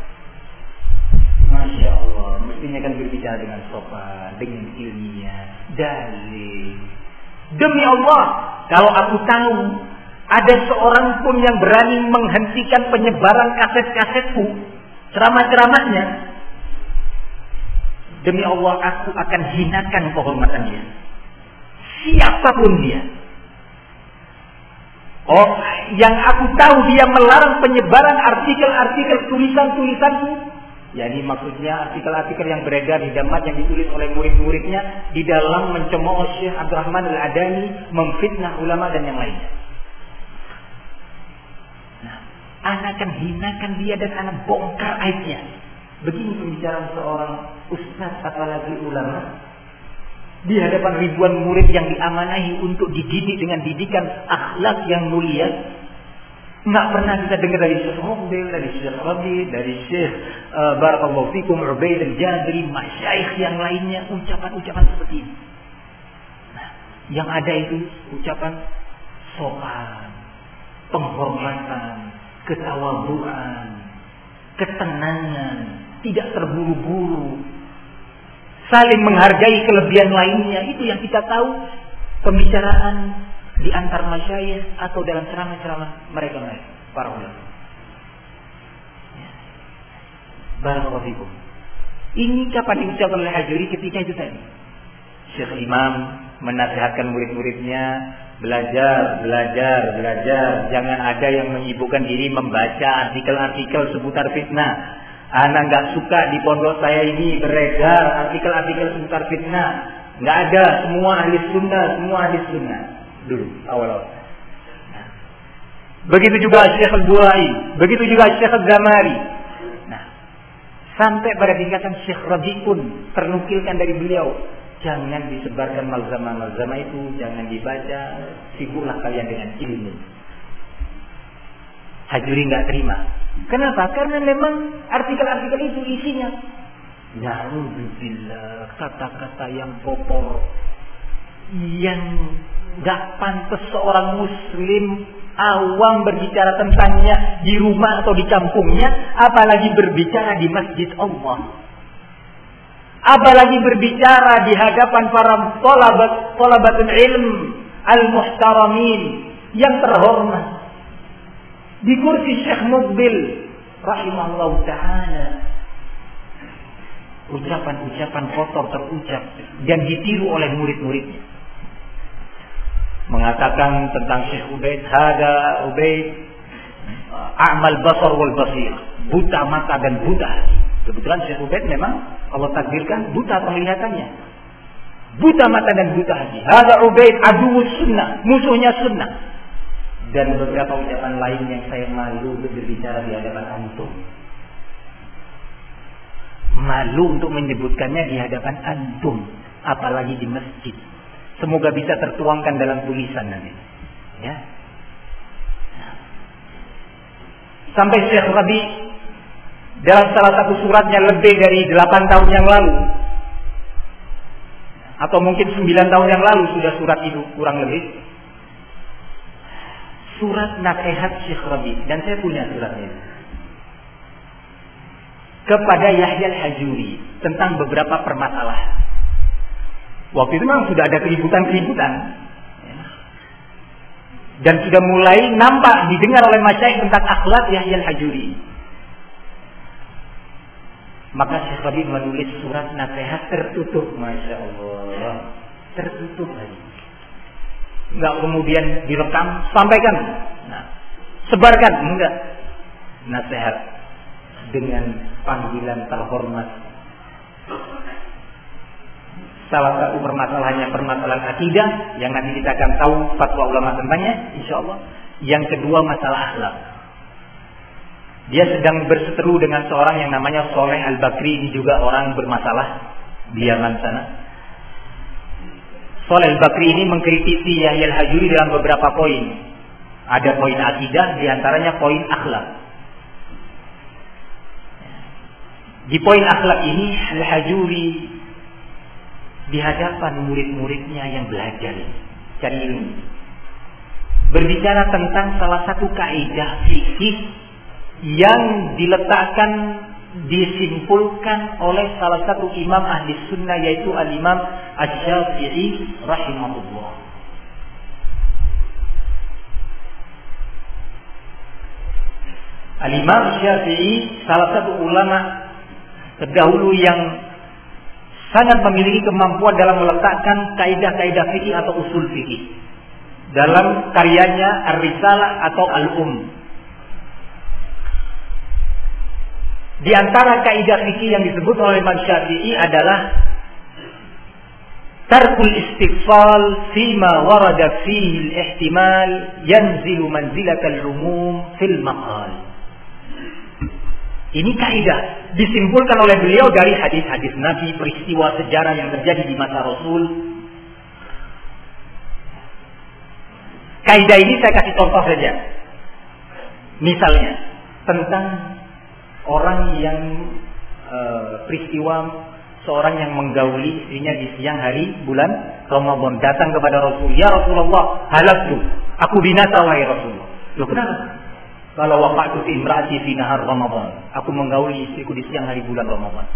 Masya Allah, mestinya kan berbicara dengan sopan, dengan ilmiah, dalil. Demi Allah, kalau aku tahu ada seorang pun yang berani menghentikan penyebaran kaset-kasetku, ceramah-ceramahnya, demi Allah aku akan hinakan kehormatan dia, siapapun dia. Oh, yang aku tahu dia melarang penyebaran artikel-artikel tulisan-tulisanku. Yani maksudnya artikel-artikel yang beredar di Dammaj yang ditulis oleh murid-muridnya di dalam mencemooh Syekh Abdurrahman Al-Adani, memfitnah ulama dan yang lainnya. Nah, anak akan hinakan dia dan anak bongkar aibnya. Begini pembicaraan seorang ustaz apalagi ulama di hadapan ribuan murid yang diamanahi untuk dididik dengan didikan akhlak yang mulia. Nggak pernah kita dengar dari Syekh Muqbil, dari Syekh Rabi, dari Syekh uh, Barakallahu Fikum Ubaid al-Jabiri, masyayikh yang lainnya ucapan-ucapan seperti ini. Nah, yang ada itu ucapan sopan, penghormatan, ketawaduan, ketenangan, tidak terburu-buru, saling menghargai kelebihan lainnya. Itu yang kita tahu pembicaraan di antar masyayikh atau dalam ceramah-ceramah mereka-mereka para ulama. Ya. Barakallahu fikum. Ini kapan diucapkan oleh Hajuri? Ketika itu tadi Syekh Imam menasihatkan murid-muridnya, belajar, belajar, belajar. Jangan ada yang menyibukkan diri membaca artikel-artikel seputar fitnah. Anak nggak suka di pondok saya ini beredar artikel-artikel seputar fitnah. Nggak ada, semua ahli sunnah, semua ahli sunnah. Dulu awal-awal. Nah. Begitu juga Syekh Al-Burai, begitu juga Syekh Al-Zamari. Nah, sampai pada tingkatan Syekh Rabi pun ternukilkan dari beliau, jangan disebarkan malzama-malzama itu, jangan dibaca, sibuklah kalian dengan ilmu. Hajuri nggak terima. Kenapa? Karena memang artikel-artikel itu isinya na'udzubillah, kata-kata yang kotor, yang gak pantas seorang muslim awam berbicara tentangnya di rumah atau di kampungnya, apalagi berbicara di masjid Allah, apalagi berbicara di hadapan para talabat talabatul ilm al-muhtaramin yang terhormat, di kursi Syekh Muqbil rahimahullah ta'ala. Ucapan-ucapan kotor terucap dan ditiru oleh murid-muridnya. Mengatakan tentang Syekh Ubaid, hada Ubaid a'mal basar wal basir, buta mata dan buta hati. Kebetulan Syekh Ubaid memang Allah takdirkan buta penglihatannya, buta mata dan buta hati. Hada Ubaid aduwwus sunnah, musuhnya sunnah. Dan beberapa ucapan lain yang saya malu berbicara di hadapan antum. Malu untuk menyebutkannya di hadapan antum, apalagi di masjid. Semoga bisa tertuangkan dalam tulisan nanti. Ya. Sampai Syekh Rabi dalam salah satu suratnya lebih dari delapan tahun yang lalu, atau mungkin sembilan tahun yang lalu sudah surat itu kurang lebih. Surat nasihat Syekh Rabi, dan saya punya suratnya itu, kepada Yahya Al-Hajuri tentang beberapa permasalahan. Waktu itu memang sudah ada keributan-keributan, dan sudah mulai nampak didengar oleh masyayikh tentang akhlak Yahya Al-Hajuri. Maka Syekh Rabi menulis surat nasihat tertutup, masya Allah, tertutup lagi. Enggak kemudian direkam, sampaikan, nah, sebarkan, enggak. Nasihat dengan panggilan terhormat. Salah satu permasalahannya permasalahan akidah yang nanti kita akan tahu fatwa ulama tentangnya, insyaallah. Yang kedua masalah akhlak. Dia sedang berseteru dengan seorang yang namanya Soleh Al-Bakri, ini juga orang bermasalah di Yaman sana. Soleh Al-Bakri ini mengkritisi Yahya Al-Hajuri dalam beberapa poin. Ada poin akidah, diantaranya poin akhlak. Di poin akhlak ini Al-Hajuri di hadapan murid-muridnya yang belajar cari ilmu, berbicara tentang salah satu kaidah fikih yang diletakkan, disimpulkan oleh salah satu imam ahli sunnah, yaitu al-imam Asy-Syafi'i rahimahullah. Al-imam Syafi'i salah satu ulama terdahulu yang sangat memiliki kemampuan dalam meletakkan kaidah-kaidah fikih atau usul fikih dalam karyanya Ar-Risalah atau Al-Um. Di antara kaidah fikih yang disebut oleh Imam Syafi'i adalah tarkul istighfal fima warada fihi al-ihtimal yanzilu manzilatal umum fil maqal. Ini kaidah disimpulkan oleh beliau dari hadis-hadis Nabi, peristiwa sejarah yang terjadi di masa Rasul. Kaidah ini saya kasih contoh saja. Misalnya tentang orang yang e, peristiwa seorang yang menggauli istrinya di siang hari bulan Ramadan, datang kepada Rasul, ya Rasulullah, halaktu, aku binasa wahai Rasulullah. Loh kenapa? Kalau waqa'tu fi imraati fi nahar Ramadan, aku menggauli istriku di siang hari bulan Ramadan.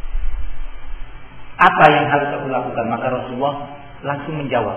Apa yang harus aku lakukan? Maka Rasulullah langsung menjawab,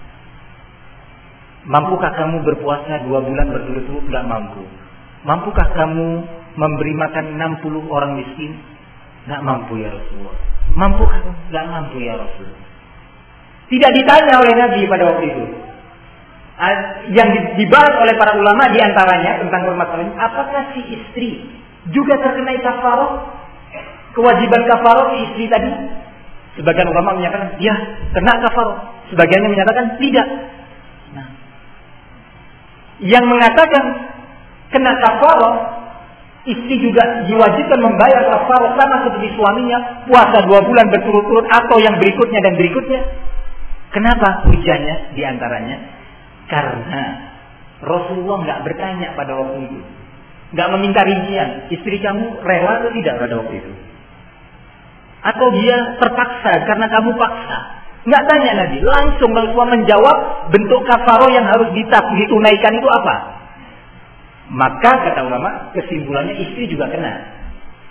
mampukah kamu berpuasa dua bulan berturut-turut? Tidak mampu. Mampukah kamu memberi makan enam puluh orang miskin? Tidak mampu ya Rasulullah. Mampukah? Tidak mampu ya Rasulullah. Tidak ditanya oleh Nabi pada waktu itu. Yang dibahas oleh para ulama diantaranya tentang permasalahan, apakah si istri juga terkena kafarah, kewajiban kafarah si istri tadi? Sebagian ulama menyatakan ya kena kafarah, sebagiannya menyatakan tidak. Nah, yang mengatakan kena kafarah, istri juga diwajibkan membayar kafarah sama seperti suaminya, puasa dua bulan berturut-turut atau yang berikutnya dan berikutnya. Kenapa? Hujahnya diantaranya karena Rasulullah nggak bertanya pada waktu itu, nggak meminta rincian, istri kamu rela atau tidak pada waktu itu, atau dia terpaksa karena kamu paksa. Nggak tanya Nabi, langsung Rasulullah menjawab bentuk kafarah yang harus ditunaikan itu apa. Maka kata ulama, kesimpulannya istri juga kena.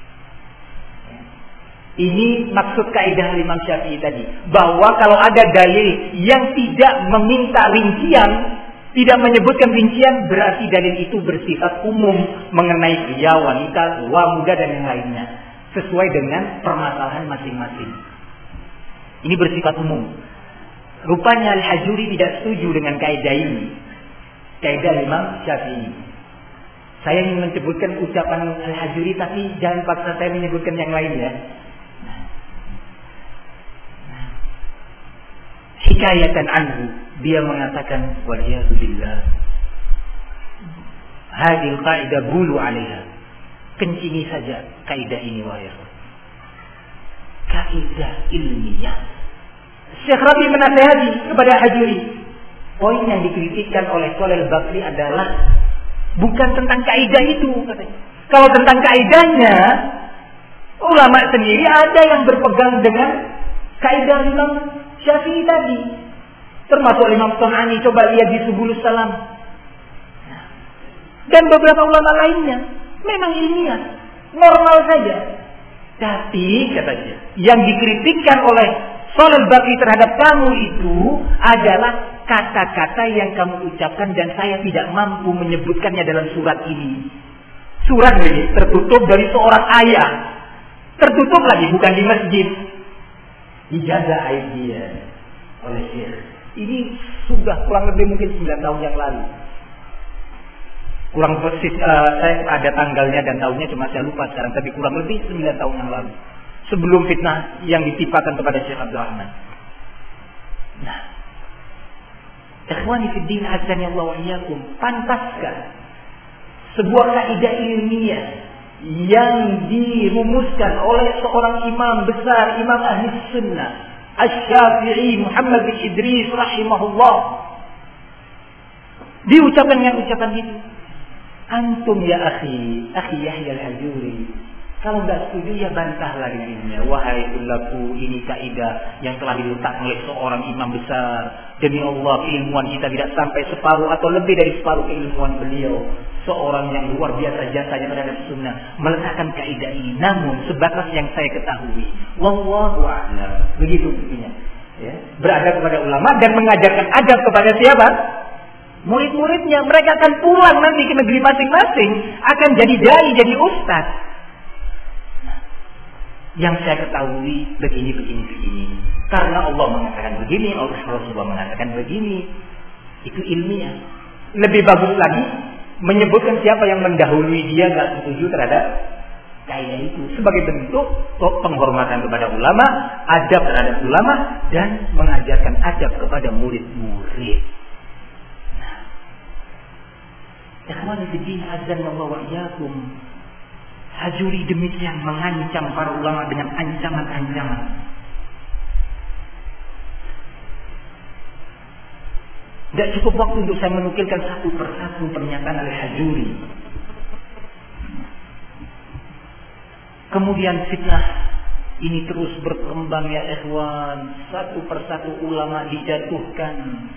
Ini maksud kaidah Imam Syafi'i tadi, bahwa kalau ada dalil yang tidak meminta rincian, tidak menyebutkan rincian, berarti dalil itu bersifat umum mengenai pria, wanita, tua, muda dan yang lainnya, sesuai dengan permasalahan masing-masing. Ini bersifat umum. Rupanya Al-Hajuri tidak setuju dengan kaidah ini, kaidah Imam Syafi'i. Saya ingin menyebutkan ucapan Al-Hajuri, tapi jangan paksa saya menyebutkan yang lainnya. Hikayatan anhu, dia mengatakan, waliyahzubillah, hadil kaidah bulu alaiha, kencingi saja kaidah ini wahai kaidah ilmiah. Syekh Rabi menasihati kepada Hajuri, poin yang dikritikkan oleh Shalal Bakri adalah bukan tentang kaidah itu, katanya. Kalau tentang kaidahnya, ulama sendiri ada yang berpegang dengan kaidah Imam Syafi'i tadi, termasuk Imam San'ani. Coba lihat di Subulus Salam dan beberapa ulama lainnya. Memang ilmiah, normal saja. Tapi katanya, yang dikritikkan oleh Shalal Bakri terhadap kamu itu adalah kata-kata yang kamu ucapkan dan saya tidak mampu menyebutkannya dalam surat ini. Surat ini tertutup dari seorang ayah, tertutup lagi bukan di masjid. Dijaga aib dia oleh Syekh. Ini sudah kurang lebih mungkin sembilan tahun yang lalu. Kurang persis, uh, saya ada tanggalnya dan tahunnya cuma saya lupa sekarang, tapi kurang lebih sembilan tahun yang lalu. Sebelum fitnah yang ditimpakan kepada Syekh Abdul Rahman. Nah, ikhwani fid din azan ya Allah wa iyyakum, pantaskah sebuah kaidah ilmiah yang dirumuskan oleh seorang imam besar, imam ahli sunnah, Asy-Syafi'i Muhammad bin Idris rahimahullah, diucapkan dengan ucapan itu? Antum ya akhi, akhi Yahya al-Hajuri, kalau nggak setuju ya bantahlah dirinya. Wahai tullaku, ini kaidah yang telah diletakkan oleh seorang imam besar. Demi Allah, keilmuan kita tidak sampai separuh atau lebih dari separuh keilmuan beliau. Seorang yang luar biasa jasanya terhadap sunnah meletakkan kaidah ini. Namun sebatas yang saya ketahui, wallahu a'lam, begitu intinya. Ya, berada kepada ulama dan mengajarkan adab kepada siapa? Murid-muridnya. Mereka akan pulang nanti ke negeri masing-masing, akan jadi dai, jadi ustaz. Yang saya ketahui begini, begini, begini. Karena Allah mengatakan begini, Rasulullah mengatakan begini. Itu ilmiah. Lebih bagus lagi menyebutkan siapa yang mendahului dia gak setuju terhadap kaidah itu, sebagai bentuk penghormatan kepada ulama, adab terhadap ulama, dan mengajarkan adab kepada murid-murid. Nah, ikhwan fillah azan Allah wa iyyakum, Hajuri demikian mengancam para ulama dengan ancaman-ancaman. Tidak cukup waktu untuk saya menukilkan satu persatu pernyataan oleh Hajuri. Kemudian fitnah ini terus berkembang ya ikhwan. Satu persatu ulama dijatuhkan.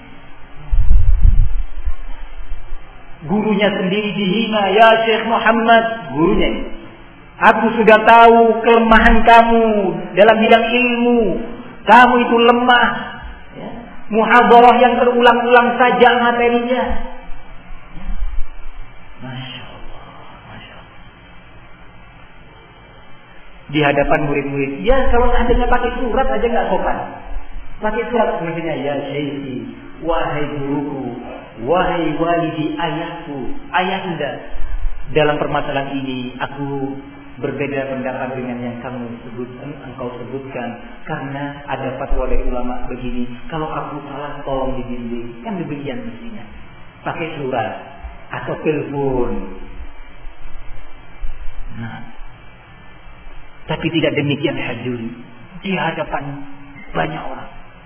Gurunya sendiri dihina. Ya Syekh Muhammad, gurunya. Aku sudah tahu kelemahan kamu dalam bidang ilmu. Kamu itu lemah. Ya. Muhadharah yang terulang-ulang saja materinya. Ya. Masya Allah, Masya Allah. Di hadapan murid-murid. Ya kalau seandainya pakai surat aja nggak sopan. Pakai surat sebenarnya ya Syekhi, wahai guruku, wahai walidi ayahku, ayahanda. Dalam permasalahan ini aku berbeda pendapat dengan yang kamu sebutkan, engkau sebutkan, karena ada fatwa dari ulama begini. Kalau aku salah tolong dibimbing. Kan demikian mestinya. Pakai surat atau telepon. Nah, tapi tidak demikian hajuri di hadapan banyak orang.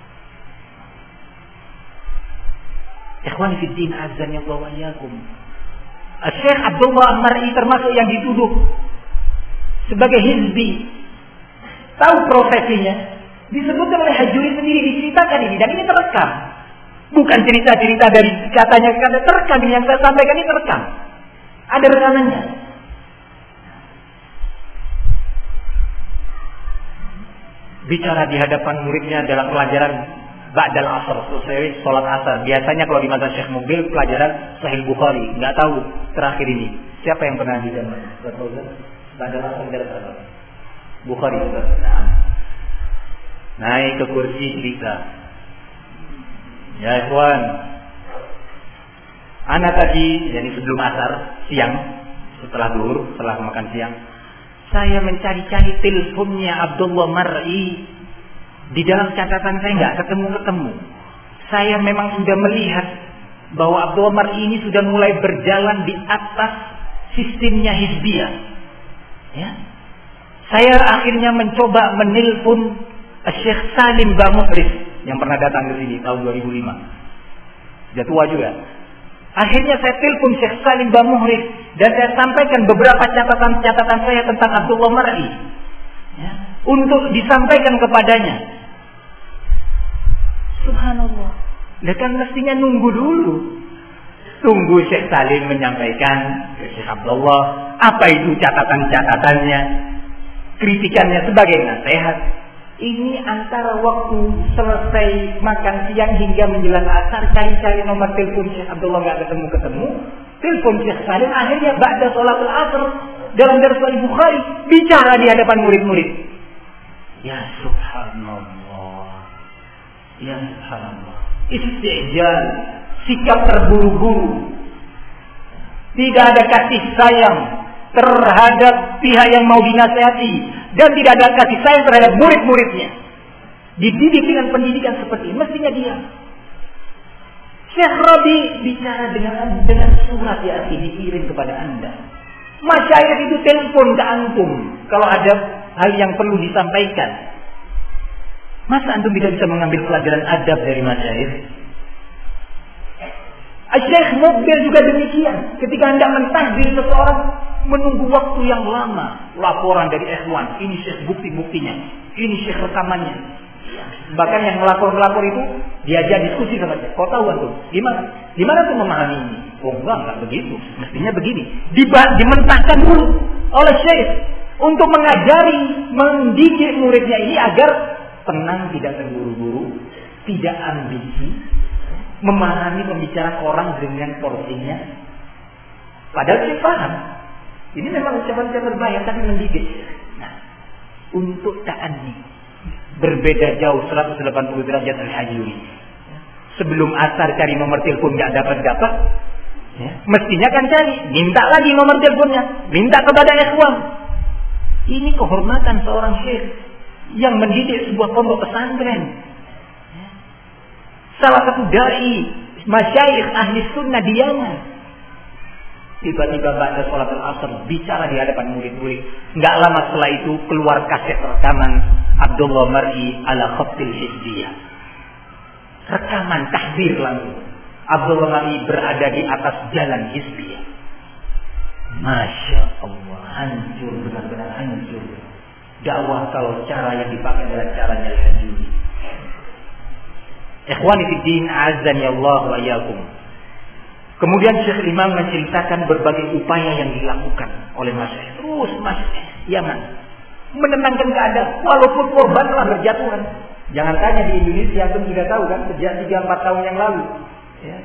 Ikhwani fi din azan ya Allah wa iyyakum. Syekh Abdullah Al-Mar'i termasuk yang dituduh sebagai hizbi. Tahu prosesinya? Disebutkan oleh Hajuri sendiri, diceritakan ini dan ini terekam. Bukan cerita-cerita dari katanya kata terekam, yang saya sampaikan ini terekam. Ada rekamannya. Bicara di hadapan muridnya dalam pelajaran Ba'dal Asr, selesai sholat asar. Biasanya kalau di mazhab Syekh Mubil pelajaran Sahih Bukhari. Nggak tahu terakhir ini siapa yang pernah di zaman Ba'dal Asr dari apa? Bukhari. Nah, naik ke kursi cerita. Ya ikhwan, anak tadi, jadi sebelum asar siang, setelah zuhur, setelah makan siang, saya mencari-cari teleponnya Abdullah Mar'i. Di dalam catatan saya nggak ketemu-ketemu. Saya memang sudah melihat bahwa Abdullah Mar'i ini sudah mulai berjalan di atas sistemnya hizbiyah. Ya. Saya akhirnya mencoba menelpon Syekh Salim Bamuhris yang pernah datang ke sini tahun dua ribu lima. Sudah tua juga. Akhirnya saya telepon Syekh Salim Bamuhris dan saya sampaikan beberapa catatan-catatan saya tentang Abdullah Mar'i. Ya. Untuk disampaikan kepadanya. Subhanallah. Nah kan mestinya nunggu dulu. Tunggu Syekh Salim menyampaikan ke Syekh Abdullah apa itu catatan-catatannya, kritikannya sebagai nasihat. Ini antara waktu selesai makan siang hingga menjelang asar, cari-cari nomor telepon Syekh Abdullah nggak ketemu-ketemu. Telepon Syekh Salim, akhirnya ba'da sholatul asr dalam Darus Sahih Bukhari bicara di hadapan murid-murid. Ya subhanallah. Ya subhanallah. Istijal, sikap terburu-buru. Tidak ada kasih sayang terhadap pihak yang mau dinasihati dan tidak ada kasih sayang terhadap murid-muridnya. Dididik dengan pendidikan seperti ini, mestinya dia. Syekh Rabi bicara dengan dengan surat ya akhi, dikirim kepada Anda. Masyayikh itu telepon ke antum kalau ada hal yang perlu disampaikan. Masa antum tidak bisa mengambil pelajaran adab dari masyayikh? Syekh Mubil juga demikian. Ketika hendak mentahdir seseorang, menunggu waktu yang lama. Laporan dari ikhwan, ini Syekh bukti-buktinya, ini Syekh rekamannya. Bahkan yang melapor-melapor itu diajak diskusi sama Syekh. Kau tahu antum? Gimana? Gimana tuh memahami ini? Oh enggak, enggak begitu. Mestinya begini. Dimentahkan dulu oleh Syekh untuk mengajari, mendidik muridnya ini agar tenang, tidak terburu-buru, tidak ambisi, memahami pembicaraan orang dengan porsinya. Padahal dia paham. Ini memang ucapan-ucapan berbahaya, tapi mendidik. Nah, untuk ta'anni berbeda jauh seratus delapan puluh derajat al-Hajuri. Sebelum asar cari nomor telepon nggak dapat-dapat, ya, mestinya kan cari, minta lagi nomor teleponnya, minta kepada ikhwan. Ini kehormatan seorang syekh yang mendidik sebuah pondok pesantren. Salah satu dai masyayikh ahli sunnah di Yaman. Tiba-tiba pada sholat al-asr bicara di hadapan murid-murid. Nggak lama setelah itu keluar kaset rekaman Abdullah Mar'i ala khabtil hizbiyah. Rekaman tahdir langsung. Abdullah Mar'i berada di atas jalan hizbiyah. Masya Allah, hancur benar-benar. benar-benar hancur. Dakwah kalau cara yang dipakai adalah caranya Al-Hajuri. Ikhwani fi din, azan ya Allah wa iyyakum. Kemudian Syekh Imam menceritakan berbagai upaya yang dilakukan oleh masyayikh. Terus masyayikh Yaman menenangkan keadaan walaupun korban telah berjatuhan. Jangan tanya di Indonesia, pun sudah tahu kan sejak tiga empat tahun yang lalu. Ya.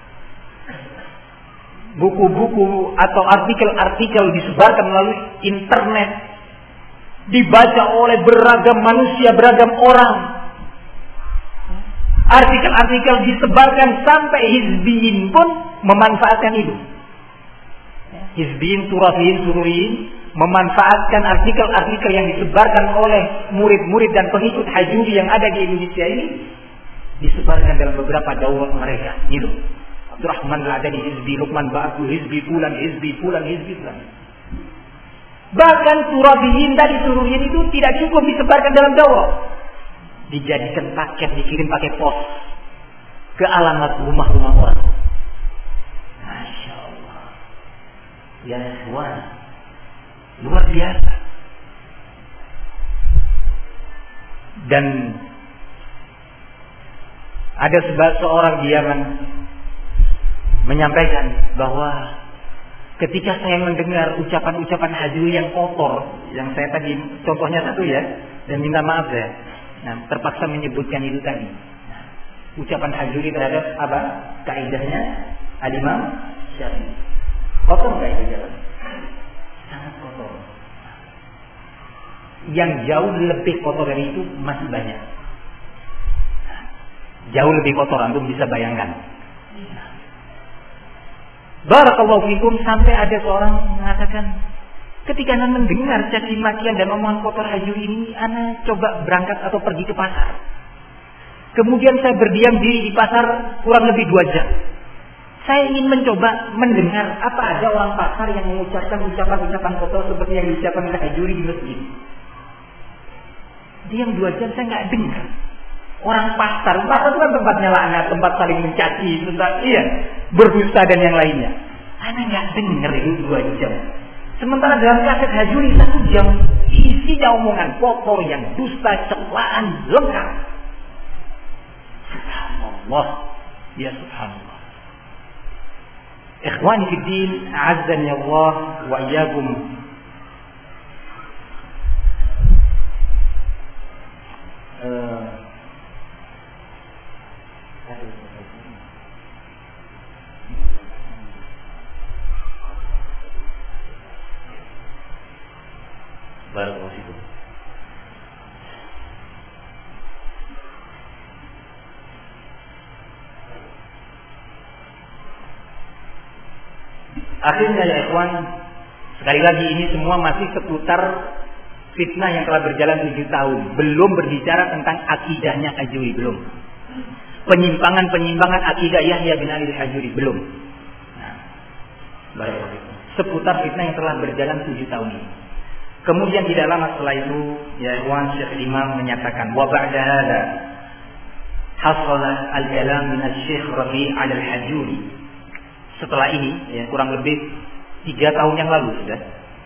Buku-buku atau artikel-artikel disebarkan melalui internet, dibaca oleh beragam manusia, beragam orang. Artikel-artikel disebarkan sampai hizbiyin pun memanfaatkan itu. Hizbiyin, surafiyin, sururiyin memanfaatkan artikel-artikel yang disebarkan oleh murid-murid dan pengikut Hajuri yang ada di Indonesia ini, disebarkan dalam beberapa daurah mereka. Itu Abdurrahman ada di hizbi, Luqman Ba'atu hizbi pulan, hizbi pulan, hizbi pulan. Bahkan surafiyin tadi, sururiyin itu tidak cukup disebarkan dalam daurah, dijadikan paket, dikirim pakai pos ke alamat rumah-rumah orang. Masya Allah, ya ikhwan, luar biasa. Dan ada seorang di Yaman menyampaikan bahwa ketika saya mendengar ucapan-ucapan Hajuri yang kotor, yang saya tadi contohnya satu ya, dan minta maaf ya, nah, terpaksa menyebutkan itu tadi. Nah, ucapan Hajuri terhadap apa? Kaidahnya Al-Imam Syafi'i. Kotor enggak itu jalan? Sangat kotor. Yang jauh lebih kotor dari itu masih banyak. Jauh lebih kotor, antum bisa bayangkan. Barakallahu fikum, sampai ada seorang mengatakan, ketika anda mendengar caci makian dan omongan kotor Hajuri ini, anda coba berangkat atau pergi ke pasar. Kemudian saya berdiam diri di pasar kurang lebih dua jam. Saya ingin mencoba mendengar apa ada orang pasar yang mengucapkan ucapan-ucapan kotor seperti yang diucapkan oleh Hajuri di masjid. Diam dua jam saya nggak dengar. Orang pasar, pasar itu kan tempatnya laknat, tempat saling mencaci, tempat iya berdusta dan yang lainnya. Anda nggak dengar itu dua jam. Sementara dalam kaset Hajuri satu jam isinya omongan kotor yang dusta, celaan lengkap. Subhanallah, ya subhanallah. Ikhwani fi din, a'azzani Allah wa iyyakum. Uh, Barakallahu fikum. Akhirnya ya ikhwan, sekali lagi ini semua masih seputar fitnah yang telah berjalan tujuh tahun. Belum berbicara tentang akidahnya Hajuri, belum. Penyimpangan-penyimpangan akidah Yahya bin Ali Al-Hajuri, belum. Nah, barakallahu fikum. Seputar fitnah yang telah berjalan tujuh tahun ini. Kemudian tidak lama setelah itu, ya ikhwan, Syekh Imam menyatakan, wa ba'da hadza hasala al-kalam min Syekh Rabi' al-Hajuri. Setelah ini, ya, kurang lebih tiga tahun yang lalu sudah,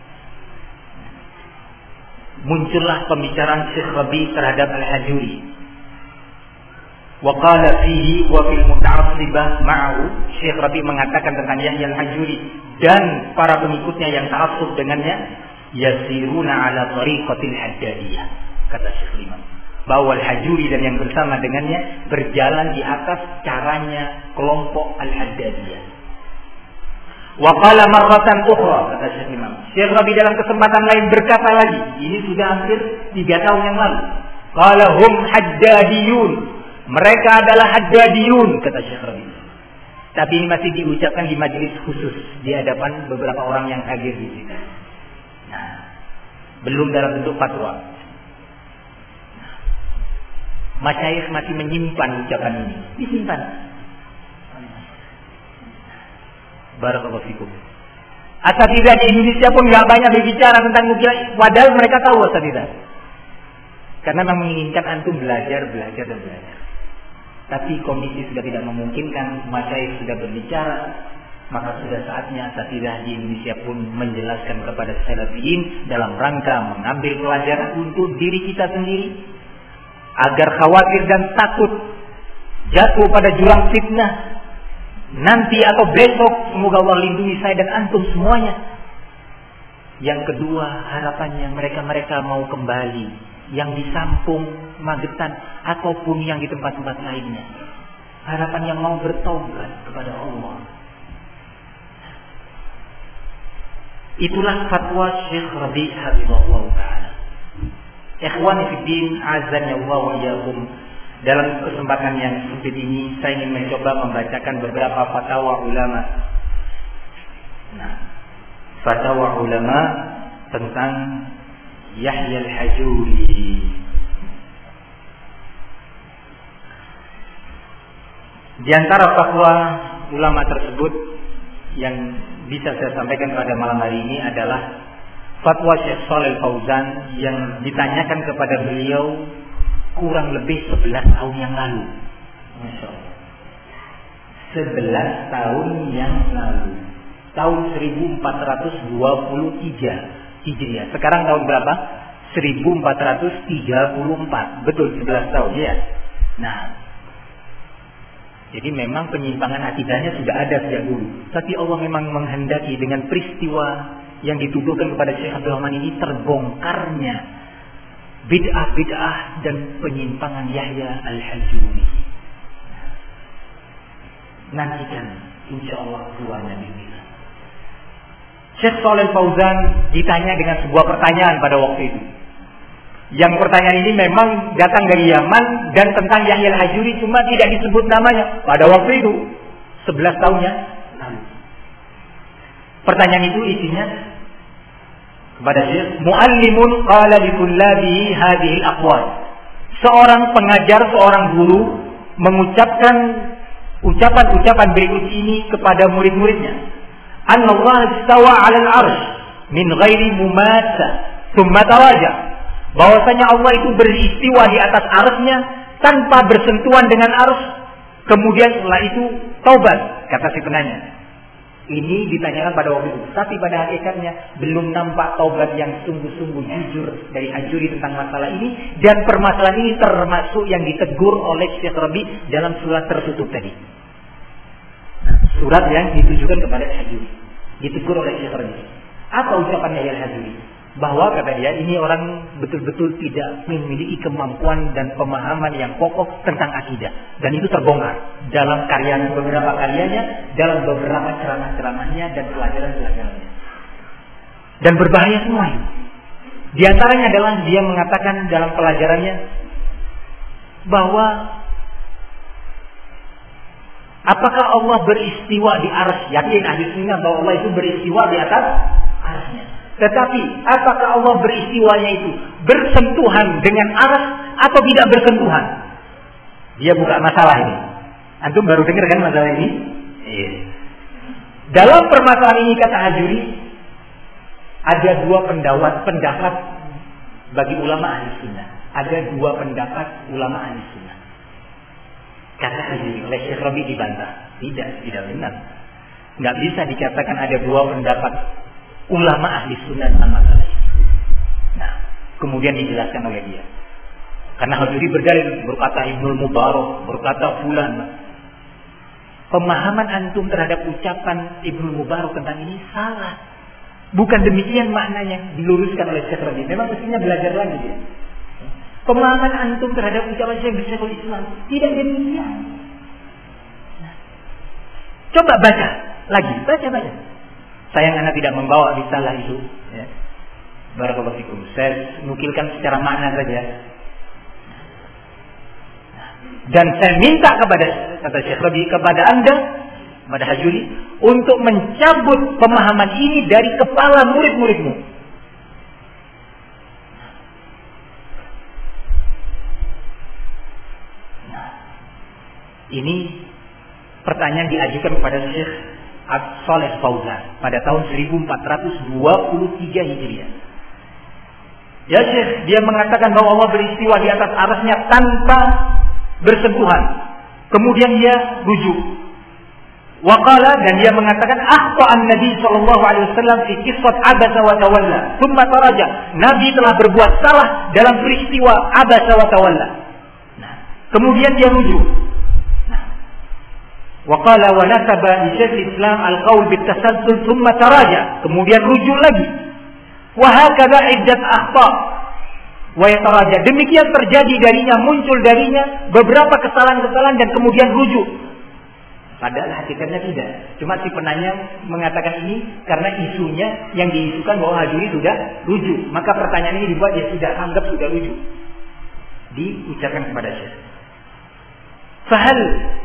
muncullah pembicaraan Syekh Rabi' terhadap Al-Hajuri. Wa qala fihi wa fil muta'assibah ma'ahu. Syekh Rabi' mengatakan tentang Yahya Al-Hajuri dan para pengikutnya yang ta'assub dengannya, yasiruna ala tariqatil haddadiyah, kata Syekh Imam, bahwa Al-Hajuri dan yang bersama dengannya berjalan di atas caranya kelompok Al-Haddadiyah. Wa qala marratan ukhra, kata Syekh Imam. Syekh Rabi dalam kesempatan lain berkata lagi, ini sudah hampir tiga tahun yang lalu. Qala hum haddadiyun, mereka adalah haddadiyun, kata Syekh Rabi. Tapi ini masih diucapkan di majelis khusus di hadapan beberapa orang yang hadir di situ. Nah, belum dalam bentuk fatwa. Nah, masyayikh masih menyimpan ucapan ini, disimpan. Barakallahu fikum. Asatidzah di Indonesia pun nggak banyak berbicara tentang nukilah, padahal mereka tahu asatidzah. Karena memang menginginkan antum belajar, belajar dan belajar. Tapi kondisi sudah tidak memungkinkan, masyayikh sudah berbicara, Maka sudah saatnya asatidzah di Indonesia pun menjelaskan kepada salafiyin dalam rangka mengambil pelajaran untuk diri kita sendiri, agar khawatir dan takut jatuh pada jurang fitnah nanti atau besok. Semoga Allah lindungi saya dan antum semuanya. Yang kedua, harapannya mereka-mereka mau kembali, yang di Sampung, Magetan, ataupun yang di tempat-tempat lainnya. Harapan yang mau bertaubat kepada Allah. Itulah fatwa Syekh Rabi' hafizahullah ta'ala. Ikhwani fiddin, azan ya Allah wa iyyakum. Dalam kesempatan yang sempit ini saya ingin mencoba membacakan beberapa fatwa ulama. Nah, fatwa ulama tentang Yahya al-Hajuri. Di antara fatwa ulama tersebut yang bisa saya sampaikan pada malam hari ini adalah fatwa Syekh Shalih Fauzan yang ditanyakan kepada beliau kurang lebih sebelas tahun yang lalu. Masya Allah. sebelas tahun yang lalu. Tahun seribu empat ratus dua puluh tiga Hijriah. Sekarang tahun berapa? seribu empat ratus tiga puluh empat. Betul, sebelas tahun ya. Nah, jadi memang penyimpangan akidahnya sudah ada sejak dulu. Tapi Allah memang menghendaki dengan peristiwa yang dituduhkan kepada Syekh Abdul Rahman ini terbongkarnya bid'ah-bid'ah dan penyimpangan Yahya al-Hajuri. Nantikan insya Allah keluarnya ini. Syekh Shalih Fauzan ditanya dengan sebuah pertanyaan pada waktu itu. Yang pertanyaan ini memang datang dari Yaman dan tentang Yahya al-Hajuri, cuma tidak disebut namanya pada waktu itu, sebelas tahunnya lalu. Pertanyaan itu isinya kepada Syekh, muallimun qala li tullabihi hadhihi al-aqwal. Seorang pengajar, seorang guru mengucapkan ucapan-ucapan berikut ini kepada murid-muridnya. Anallahu istawa 'alal 'arsy min ghairi mumassa, tsumma tawaja. Bahwasanya Allah itu beristiwa di atas arsy-Nya tanpa bersentuhan dengan arsy. Kemudian setelah itu taubat, kata si penanya. Ini ditanyakan pada waktu itu, tapi pada hakikatnya belum nampak taubat yang sungguh-sungguh jujur dari Hajuri tentang masalah ini. Dan permasalahan ini termasuk yang ditegur oleh Syekh Rabi' dalam surat tertutup tadi. Surat yang ditujukan kepada Hajuri, ditegur oleh Syekh Rabi'. Apa ucapannya Yahya al-Hajuri? Bahwa kata dia, ini orang betul-betul tidak memiliki kemampuan dan pemahaman yang kokoh tentang akidah. Dan itu terbongkar dalam karya beberapa karyanya, dalam beberapa ceramah-ceramahnya dan pelajaran-pelajarannya. Dan berbahaya semua itu. Di antaranya adalah dia mengatakan dalam pelajarannya bahwa apakah Allah beristiwa di arsy? Yakin ahli sunnah bahwa Allah itu beristiwa di atas arsy-Nya. Tetapi apakah Allah beristiwanya itu bersentuhan dengan arsy atau tidak bersentuhan? Dia buka masalah ini. Antum baru dengar kan masalah ini? Iya. Dalam permasalahan ini kata Hajuri, ada dua pendapat pendapat bagi ulama ahli sunnah. Ada dua pendapat ulama ahli sunnah. Kata Hajuri, oleh Syekh Rabi' dibantah. Tidak, tidak benar. Nggak bisa dikatakan ada dua pendapat ulama ahli sunnah dalam masalah ini. Nah, kemudian dijelaskan oleh dia. Karena Hajuri berdalil, berkata Ibnul Mubarak, berkata fulan. Pemahaman antum terhadap ucapan Ibnul Mubarak tentang ini salah. Bukan demikian maknanya, diluruskan oleh Syekh Rabi'. Memang mestinya belajar lagi dia. Pemahaman antum terhadap ucapan Syekh Syekhul Islam tidak demikian. Nah, coba baca lagi, baca-baca. Sayang anak tidak membawa risalah itu. Ya. Barakallahu fikum. Saya nukilkan secara makna saja. Dan saya minta kepada, kata Syekh Rabi', kepada anda, kepada Hajuri, untuk mencabut pemahaman ini dari kepala murid-muridmu. Nah, ini pertanyaan diajukan kepada Syekh Shalih Fauzan pada tahun seribu empat ratus dua puluh tiga Hijriah. Ya Syekh, dia mengatakan bahwa Allah beristiwa di atas arsy-Nya tanpa bersentuhan. Kemudian dia rujuk. Waqala, dan dia mengatakan akhta'an Nabi sallallahu alaihi wasallam fi qissat abasa wa tawalla. Tsumma taraja. Nabi telah berbuat salah dalam peristiwa abasa wa tawalla. Nah, kemudian dia rujuk. Nah. Waqala wa nasaba li Syekh Islam al-qaul bit tasalsul tsumma taraja. Kemudian rujuk lagi. Wa hakadha iddat akhta' wa yataraja. Demikian terjadi darinya, muncul darinya beberapa kesalahan-kesalahan dan kemudian rujuk. Padahal hakikatnya tidak. Cuma si penanya mengatakan ini karena isunya yang diisukan bahwa Hajuri sudah rujuk. Maka pertanyaan ini dibuat dia sudah anggap sudah rujuk. Diucapkan kepada Syekh. Fahal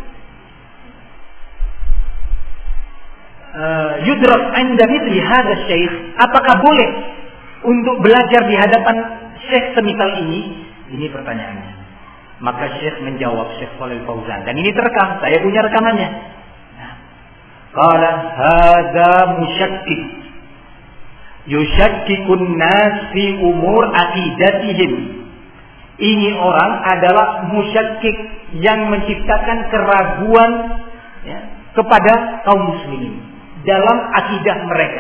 uh, yudrak 'inda mithli hadha Syekh, apakah boleh untuk belajar di hadapan Syekh semisal ini? Ini pertanyaannya. Maka Syekh menjawab, Syekh Shalih Fauzan, dan ini terekam, saya punya rekamannya. Qala hadza musyakkik yushakkikun nas fi umur aqidatihim. Ini orang adalah musyakkik yang menciptakan keraguan ya, kepada kaum muslimin dalam akidah mereka.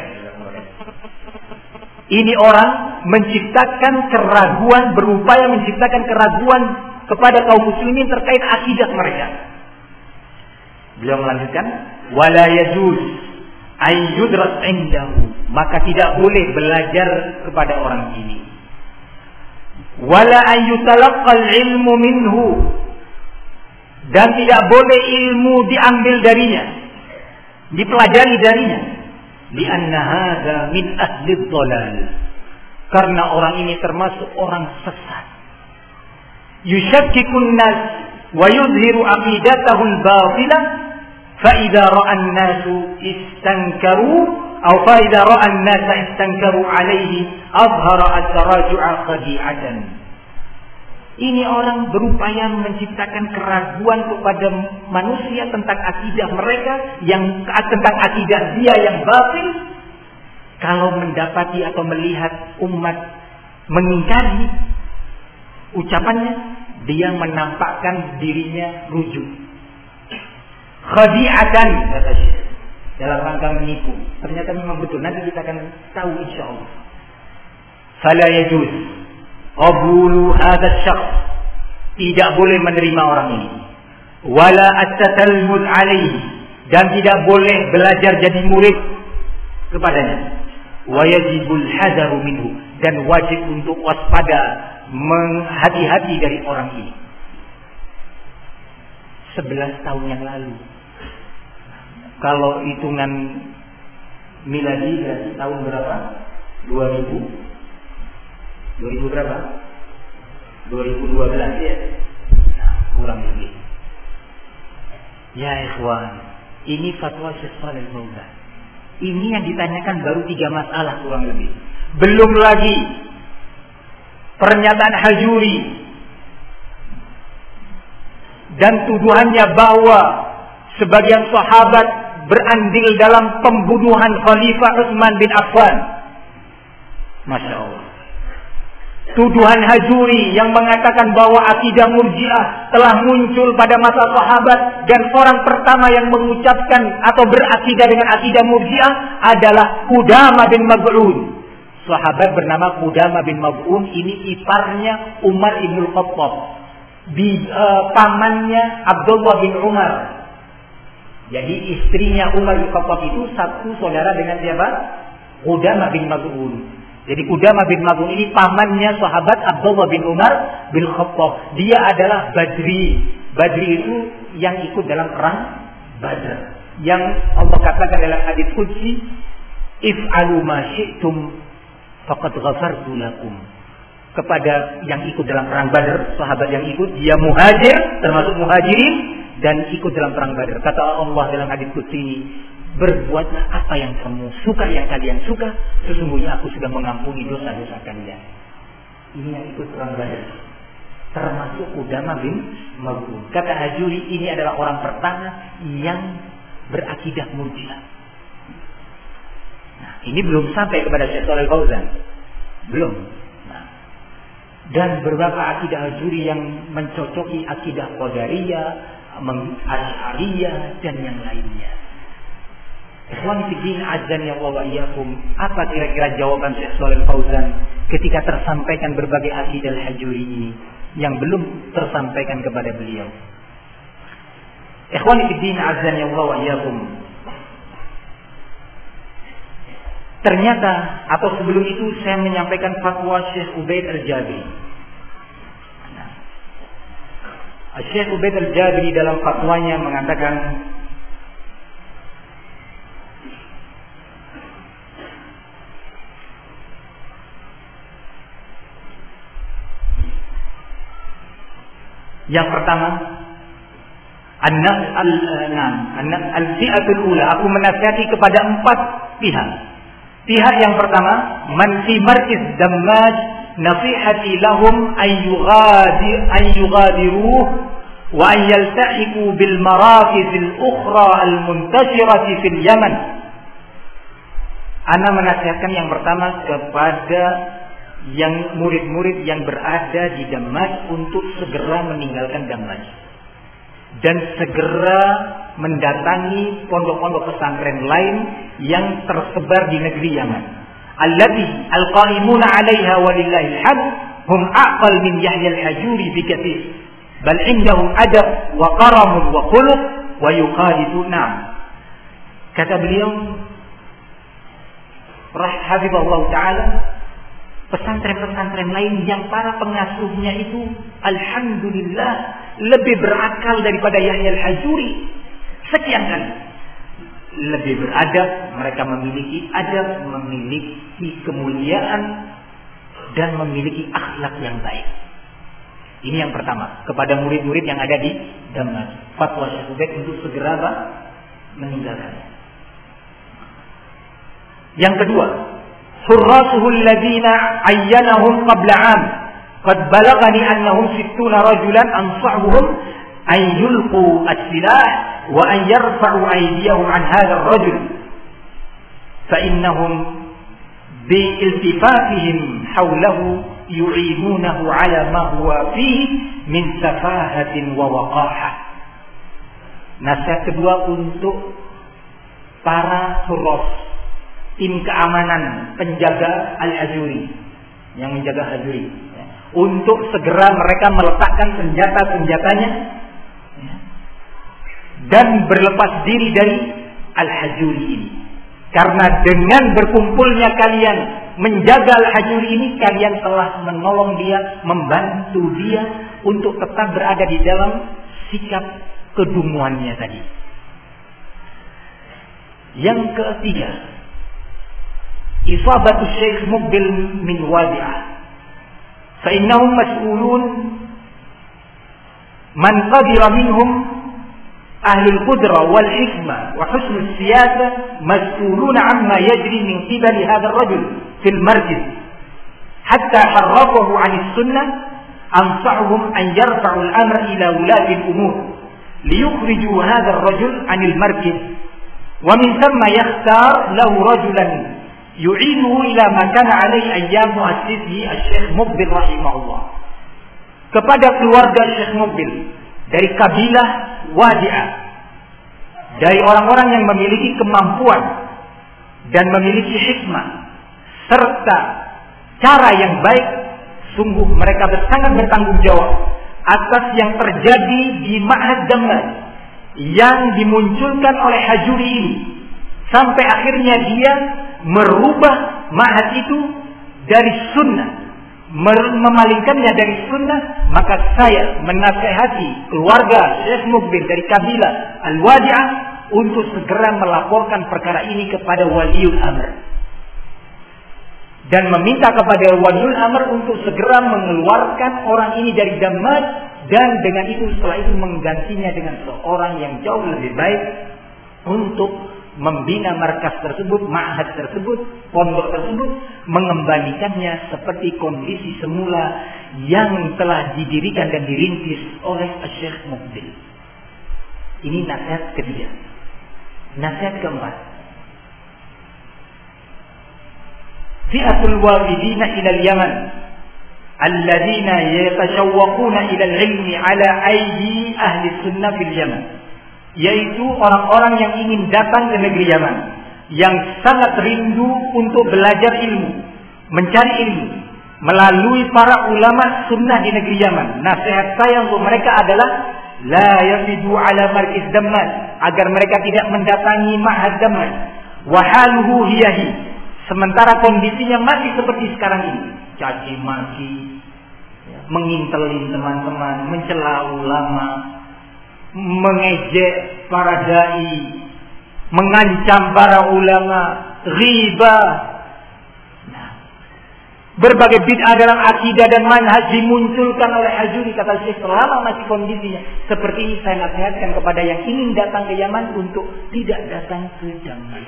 Ini orang menciptakan keraguan, berupaya menciptakan keraguan kepada kaum muslimin terkait akidah mereka. Beliau melanjutkan, wala yajuz ay yudras indahu, maka tidak boleh belajar kepada orang ini. Wala ay yutalaqqal ilmu minhu, dan tidak boleh ilmu diambil darinya, dipelajari darinya. Lianna hadza min ahli dhalal, karena orang ini termasuk orang sesat. Yushakkikun nas wa yuzhiru aqidatahu al-batilah fa idza ra'a an-nasu istankaru aw fa idza ra'a an-nasa istankaru alayhi azhara at-taraju'a khadi'atan. Ini orang berupaya menciptakan keraguan kepada manusia tentang akidah mereka, yang tentang akidah dia yang batil. Kalau mendapati atau melihat umat mengingkari ucapannya, dia menampakkan dirinya rujuk. Khadi'atan, kata Syekh, dalam rangka menipu. Ternyata memang betul. Nanti kita akan tahu insyaallah. Fala yajuz qabulu hadha syakhs, tidak boleh menerima orang ini. Wala at-tatalmud alaihi, dan tidak boleh belajar jadi murid kepadanya. Wa yajibul hadaru minhu, dan wajib untuk waspada, menghati-hati dari orang ini. Sebelas tahun yang lalu, kalau hitungan miladi berarti tahun berapa? Dua ribu dua ribu berapa? Dua ribu dua belas ya. Nah, kurang lebih. Ya ikhwan, ini fatwa Syekh Shalih Fauzan. Ini yang ditanyakan baru tiga masalah kurang lebih. Belum lagi pernyataan Hajuri dan tuduhannya bahwa sebagian sahabat berandil dalam pembunuhan Khalifah Utsman bin Affan. Masya Allah. Tuduhan Hajuri yang mengatakan bahwa akidah Murji'ah telah muncul pada masa sahabat, dan orang pertama yang mengucapkan atau berakidah dengan akidah Murji'ah adalah Qudamah bin Maz'un. Sahabat bernama Qudamah bin Maz'un ini iparnya Umar ibn Khattab, di uh, pamannya Abdullah bin Umar. Jadi istrinya Umar bin Khattab itu satu saudara dengan siapa? Qudamah bin Maz'un. Jadi Qudamah bin Maz'un ini pamannya sahabat Abdullah bin Umar bin Khattab. Dia adalah Badri. Badri itu yang ikut dalam perang Badr. Yang Allah katakan dalam hadits qudsi, if'alu ma syi'tum faqad ghafartu lakum. Kepada yang ikut dalam perang Badr, sahabat yang ikut, dia muhajir, termasuk muhajirin, dan ikut dalam perang Badr. Kata Allah dalam hadits qudsi ini, berbuatlah apa yang kamu suka, yang kalian suka, sesungguhnya aku sudah mengampuni dosa-dosa kalian. Ini yang ikut perang Badr, termasuk Qudamah bin Maz'un. Kata Hajuri, ini adalah orang pertama yang berakidah Murji'ah. Nah, ini belum sampai kepada Syekh Shalih Fauzan, belum. Nah, dan beberapa akidah Hajuri yang mencocoki akidah Qadariyah, Asy'ariyah, dan yang lainnya. Ikhwani fi din, azan ya Allah wa iyyakum. Apa kira-kira jawaban Syekh Shalih Fauzan ketika tersampaikan berbagai akidah al-Hajuri ini yang belum tersampaikan kepada beliau? Ikhwani fi din, azan ya Allah wa iyyakum. Ternyata atau sebelum itu saya menyampaikan fatwa Syekh Ubaid Al-Jabiri. Nah, Syekh Ubaid Al-Jabiri dalam fatwanya mengatakan yang pertama, an-nas al-fi'atul ula, aku menasihati kepada empat pihak. Pihak yang pertama, man fi markiz Dammaj, nasihati lahum an yughadir an yughadiruh wa an yaltahiqu bil marakiz al-ukhra al-muntashirati fil Yaman. Ana menasihatkan yang pertama kepada yang murid-murid yang berada di Dammaj untuk segera meninggalkan Dammaj dan segera mendatangi pondok-pondok pesantren lain yang tersebar di negeri Yaman. Allati alqaimuna 'alaiha walillahil hamd hum aqal min Yahya al-Hajuri bi katsir bal indahum adab wa karam wa khuluq wa yuqaliduna. Kata beliau rahimahullah taala, pesantren-pesantren lain yang para pengasuhnya itu alhamdulillah lebih berakal daripada Yahya al-Hajuri sekian kali. Lebih beradab, mereka memiliki adab, memiliki kemuliaan dan memiliki akhlak yang baik. Ini yang pertama kepada murid-murid yang ada di Dammaj. Fatwa Syekh Ubaid untuk segera meninggalkannya. Yang kedua, حراسه الذين عينهم قبل عام قد بلغني أنهم ستون رجلا أنصحهم أن يلقوا السلاح وأن يرفعوا أيديهم عن هذا الرجل فإنهم بالتفاتهم حوله يعينونه على ما هو فيه من سفاهة ووقاحة. Nasihat kedua untuk para huras, tim keamanan penjaga Al-Hajuri, yang menjaga Hajuri, ya, untuk segera mereka meletakkan senjata-senjatanya, ya, dan berlepas diri dari Al-Hajuri ini. Karena dengan berkumpulnya kalian menjaga Al-Hajuri ini, kalian telah menolong dia, membantu dia untuk tetap berada di dalam sikap kedunguannya tadi. Yang ketiga, إصابة الشيخ مقبل من وادعة فإنهم مسؤولون من قدر منهم أهل القدرة والحكمة وحسن السياسة مسؤولون عما يجري من قبل هذا الرجل في المركز حتى حرفه عن السنة. أنصحهم أن يرفعوا الأمر إلى ولاة الأمور ليخرجوا هذا الرجل عن المركز ومن ثم يختار له رجلا yu'inuhu ila ma kana alaihi ayyam mu'assisihi Syekh Muqbil rahimahullah. Kepada keluarga Syekh Muqbil dari kabilah Wadi'ah, dari orang-orang yang memiliki kemampuan dan memiliki hikmah serta cara yang baik, sungguh mereka sangat bertanggung jawab atas yang terjadi di Ma'had Dammaj yang dimunculkan oleh Hajuri ini, sampai akhirnya dia merubah ma'had itu dari sunnah, memalingkannya dari sunnah. Maka saya menasihati keluarga Syekh Muqbil dari kabilah Al-Wadi'ah untuk segera melaporkan perkara ini kepada Waliul Amr dan meminta kepada Waliul Amr untuk segera mengeluarkan orang ini dari Dammaj, dan dengan itu setelah itu menggantinya dengan seorang yang jauh lebih baik untuk membina markas tersebut, ma'had tersebut, pondok tersebut, mengembalikannya seperti kondisi semula yang telah didirikan dan dirintis oleh Syekh Muqbil. Ini nasihat ketiga. Nasihat keempat, fi'atul wafidina ila al-Yaman alladzina yatashawwaquna ila al-ilmi ala aydi ahli sunnah fil Yaman yaitu orang-orang yang ingin datang ke negeri Yaman, yang sangat rindu untuk belajar ilmu, mencari ilmu melalui para ulama sunnah di negeri Yaman. Nasihat saya untuk mereka adalah la yafidu ala markis Damman, agar mereka tidak mendatangi ma'had Damman. Wa haluhu hiyahi, sementara kondisinya masih seperti sekarang ini, caci maki, mengintelin teman-teman, mencela ulama, mengejek para dai, mengancam para ulama, riba, berbagai bid'ah dalam akidah dan manhaj dimunculkan oleh Hajuri. Kata Syekh, selama masih kondisinya seperti ini, saya nasihatkan kepada yang ingin datang ke Yaman untuk tidak datang ke Yaman.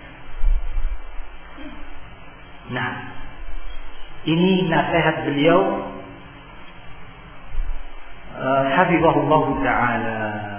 Nah, ini nasihat beliau, uh, hafizahullah ta'ala.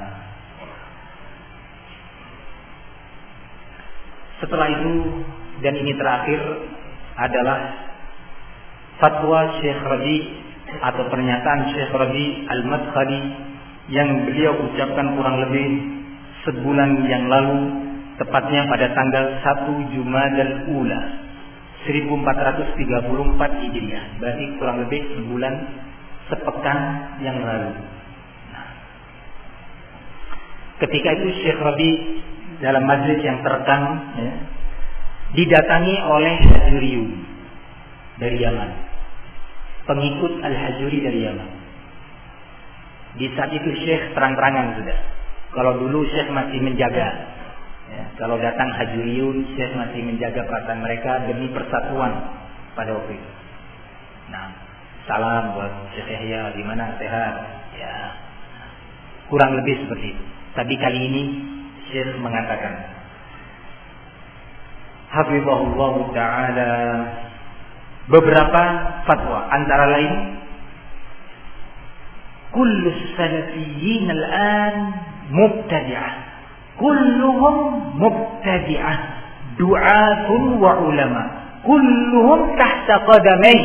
Setelah itu, dan ini terakhir, adalah fatwa Syekh Rabi atau pernyataan Syekh Rabi Al-Madkhali yang beliau ucapkan kurang lebih sebulan yang lalu, tepatnya pada tanggal satu Jumadal Ula seribu empat ratus tiga puluh empat Hijriah, berarti kurang lebih sebulan sepekan yang lalu. Nah, ketika itu Syekh Rabi dalam majlis yang terekam, ya, didatangi oleh Hajuriyun dari Yaman, pengikut Al-Hajuri dari Yaman. Di saat itu Syekh terang-terangan sudah. Kalau dulu Syekh masih menjaga, ya, kalau datang Hajuriyun, Syekh masih menjaga perasaan mereka demi persatuan pada waktu itu. Nah, salam buat Syekh Yahya, gimana, sehat? Ya, kurang lebih seperti itu. Tapi kali ini Syekh mengatakan, hafizahullah ta'ala, beberapa fatwa, antara lain kullu salafiyyin al-an mubtadi'ah, kulluhum mubtadi'ah, du'atun wa ulama, kulluhum tahta qadamai.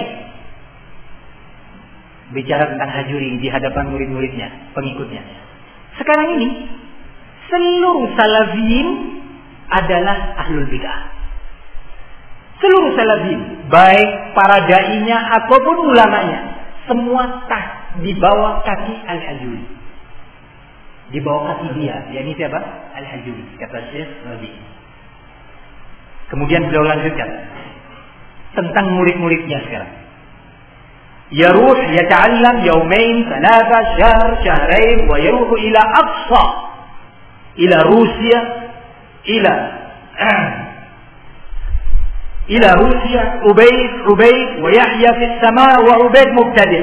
Bicara tentang Hajuri di hadapan murid-muridnya, pengikutnya. Sekarang ini seluruh salafiyin adalah ahlul bid'ah. Seluruh salafin, baik para dai-nya ataupun ulamanya, semua tah di bawah kaki Al-Hajuri. Di bawah kaki dia, yakni siapa? Al-Hajuri, kata Syekh Rabi. Kemudian beliau lanjutkan tentang murid-muridnya sekarang. Yaruh yata'allam yawmain, thalatha, syahr, syahrain, wa yaruhu ila Aqsa, ila Rusia, ila إلى روسيا عبيد عبيد ويحيى في السماء وعبيد مبتدئ.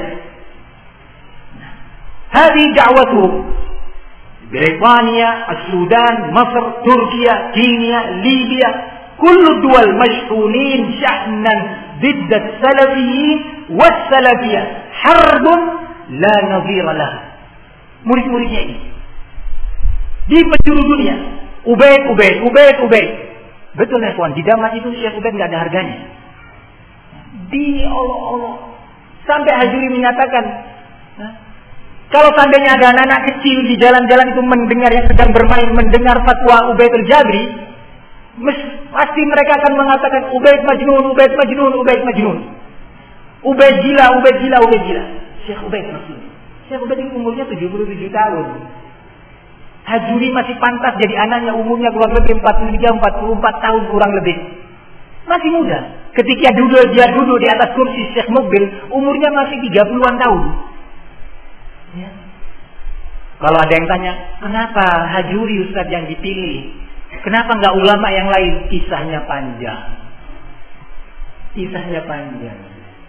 هذه دعوتهم. بريطانيا، السودان، مصر، تركيا، كينيا، ليبيا، كل الدول مشحونين شحنا ضد السلفيين والسلفية، حرب لا نظير لها. murid-muridnya ini di penjuru dunia, Ubaid, Ubaid, Ubaid, Ubaid. Betul ya kawan, di Damas itu Syekh Ubaid nggak ada harganya. Di Allah-Allah. Sampai Hajuri menyatakan, nah, kalau seandainya ada anak-anak kecil di jalan-jalan itu mendengar yang sedang bermain, mendengar fatwa Ubaid al-Jabri, pasti mereka akan mengatakan Ubaid majnun, Ubaid majnun, Ubaid majnun. Ubaid gila, Ubaid gila, Ubaid gila. Syekh Ubaid maksudnya. Syekh Ubaid ini umurnya tujuh puluh tujuh tahun. Hajuri masih pantas jadi anaknya, umurnya kurang lebih empat puluh tiga empat puluh empat tahun kurang lebih. Masih muda. Ketika duduk dia duduk di atas kursi Syekh Mukbil, umurnya masih tiga puluhan tahun. Ya. Kalau ada yang tanya, kenapa Hajuri Ustaz yang dipilih? Kenapa enggak ulama yang lain? Kisahnya panjang. Kisahnya panjang.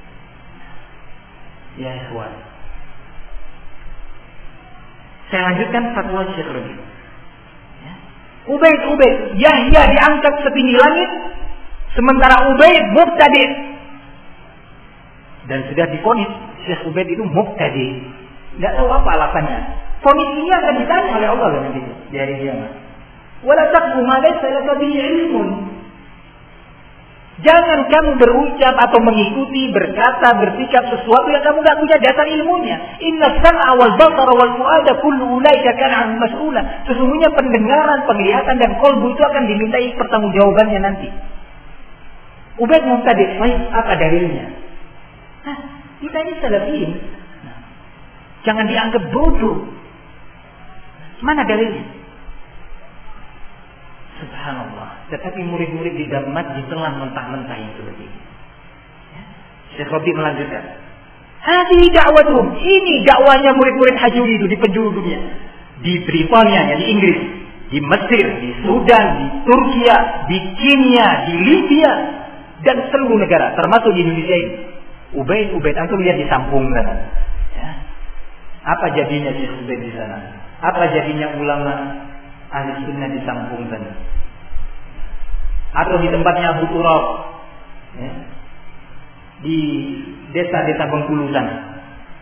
Ya ikhwan. Saya lanjutkan fatwa Syekh Rabi. Ya. Ubaid, Ubaid, Yahya diangkat setinggi langit, sementara Ubaid mubtadi. Dan sudah divonis Syekh Ubaid itu mubtadi. Tidak tahu apa alasannya. Vonis ini akan ditanya oleh Allah nanti di hari kiamat. Wala taqfu ma laysa laka bihi ilmun. Jangan kamu berucap atau mengikuti, berkata, bersikap sesuatu yang kamu nggak punya dasar ilmunya. Inna sam'a wal basara wal fu'ada kullu ulaika kana 'anhu mas'ula. Sesungguhnya pendengaran, penglihatan dan qalbu itu akan dimintai pertanggungjawabannya nanti. Ubaid mubtadi', baik, apa dalilnya? Nah, kita ini salafiyin. Nah, jangan dianggap bodoh. Mana dalilnya? Subhanallah. Tetapi murid-murid di Damat ditelan mentah-mentah yang seperti ini. Ya. Syekh Rabi melanjutkan. Hadi da'watuhum. Ini dakwanya murid-murid Hajuri itu di penjuru dunia. Di Britania, di Inggris, di Mesir, di Sudan, di Turki, di Kenya, di Libya, dan seluruh negara, termasuk di Indonesia ini. Ubaid, Ubaid, antum lihat di Sampung sana. Ya. Apa jadinya Syekh Ubaid di sana? Apa jadinya ulama ahli sunnah di Sampung sana? Atau di tempatnya Abu Turab, ya, di desa-desa Bengkulu sana.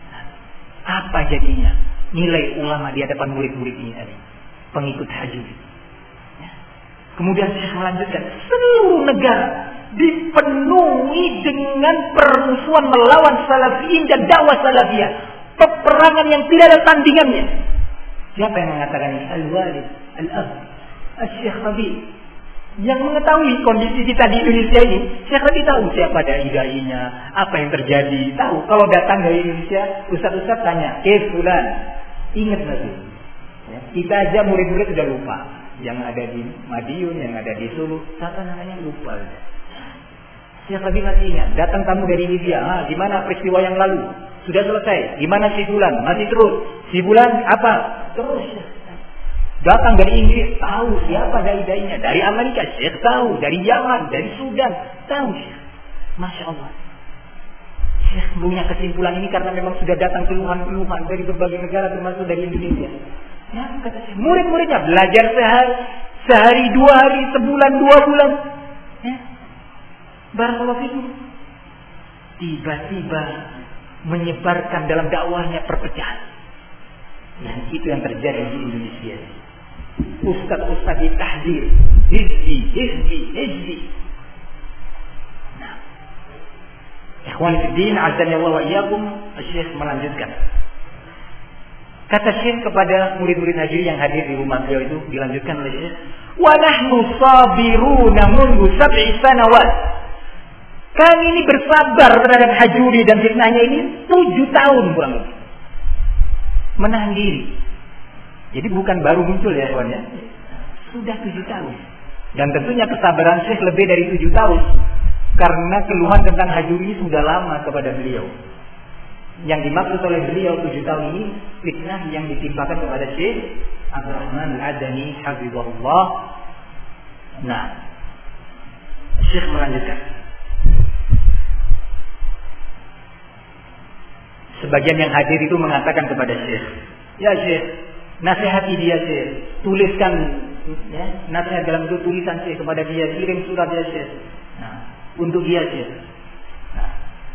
Apa jadinya nilai ulama di hadapan murid-murid ini, pengikut haji? Ya. Kemudian saya melanjutkan, seluruh negara dipenuhi dengan permusuhan melawan salafiyin dan dakwah salafiyah, peperangan yang tidak ada tandingannya. Siapa yang mengatakan ini? Al-Walid, Al-Ab, Al-Syekh Rabi. Yang mengetahui kondisi kita di Indonesia ini, Syekh Rabi tahu siapa dai-dainya, apa yang terjadi. Tahu, kalau datang dari Indonesia, ustaz-ustaz tanya, eh fulan, ingat nanti. Ya, kita aja murid-murid sudah lupa. Yang ada di Madiun, yang ada di Sulu, siapa namanya lupa. Syekh Rabi masih ingat, datang tamu dari Libya, ah, di mana peristiwa yang lalu? Sudah selesai. Gimana si bulan? Masih terus. Si bulan apa? Terus. Datang dari Inggris, tahu siapa dai-dainya. Dari Amerika, Syekh tahu. Dari Yaman, dari Sudan, tahu Syekh. Masya Allah. Syekh punya kesimpulan ini karena memang sudah datang keluhan-keluhan dari berbagai negara, termasuk dari Indonesia. Ya, kata Syekh. Murid-muridnya belajar sehari, sehari, dua hari, sebulan, dua bulan. Ya. Barakallahu fikum. Tiba-tiba menyebarkan dalam dakwahnya perpecahan. Dan itu yang terjadi di Indonesia. Ustaz-ustaz ditahdir, hizbi, hizbi, hizbi. Nah, ikhwan fillah, azza wa iyyakum, Syekh melanjutkan. Kata Syekh kepada murid-murid haji yang hadir di rumah beliau itu, dilanjutkan oleh Syekh, "Wa nahnu sabiruna mundu sab'i sanawat." Kami ini bersabar terhadap hajuri dan fitnahnya ini tujuh tahun kurang lebih. Menahan diri. Jadi bukan baru muncul ya kawan ya. Sudah tujuh tahun. Dan tentunya kesabaran Syekh lebih dari tujuh tahun. Karena keluhan tentang hajuri ini sudah lama kepada beliau. Yang dimaksud oleh beliau tujuh tahun ini fitnah yang ditimpakan kepada Syekh Abdurrahman Al-Adani hafizahullah. Nah, Syekh melanjutkan. Sebagian yang hadir itu mengatakan kepada Syekh, ya Syekh, nasihati dia Syekh, tuliskan ya, nasihat dalam bentuk tulisan Syekh kepada dia, kirim surat dia Syekh. Nah, untuk dia Syekh. Nah,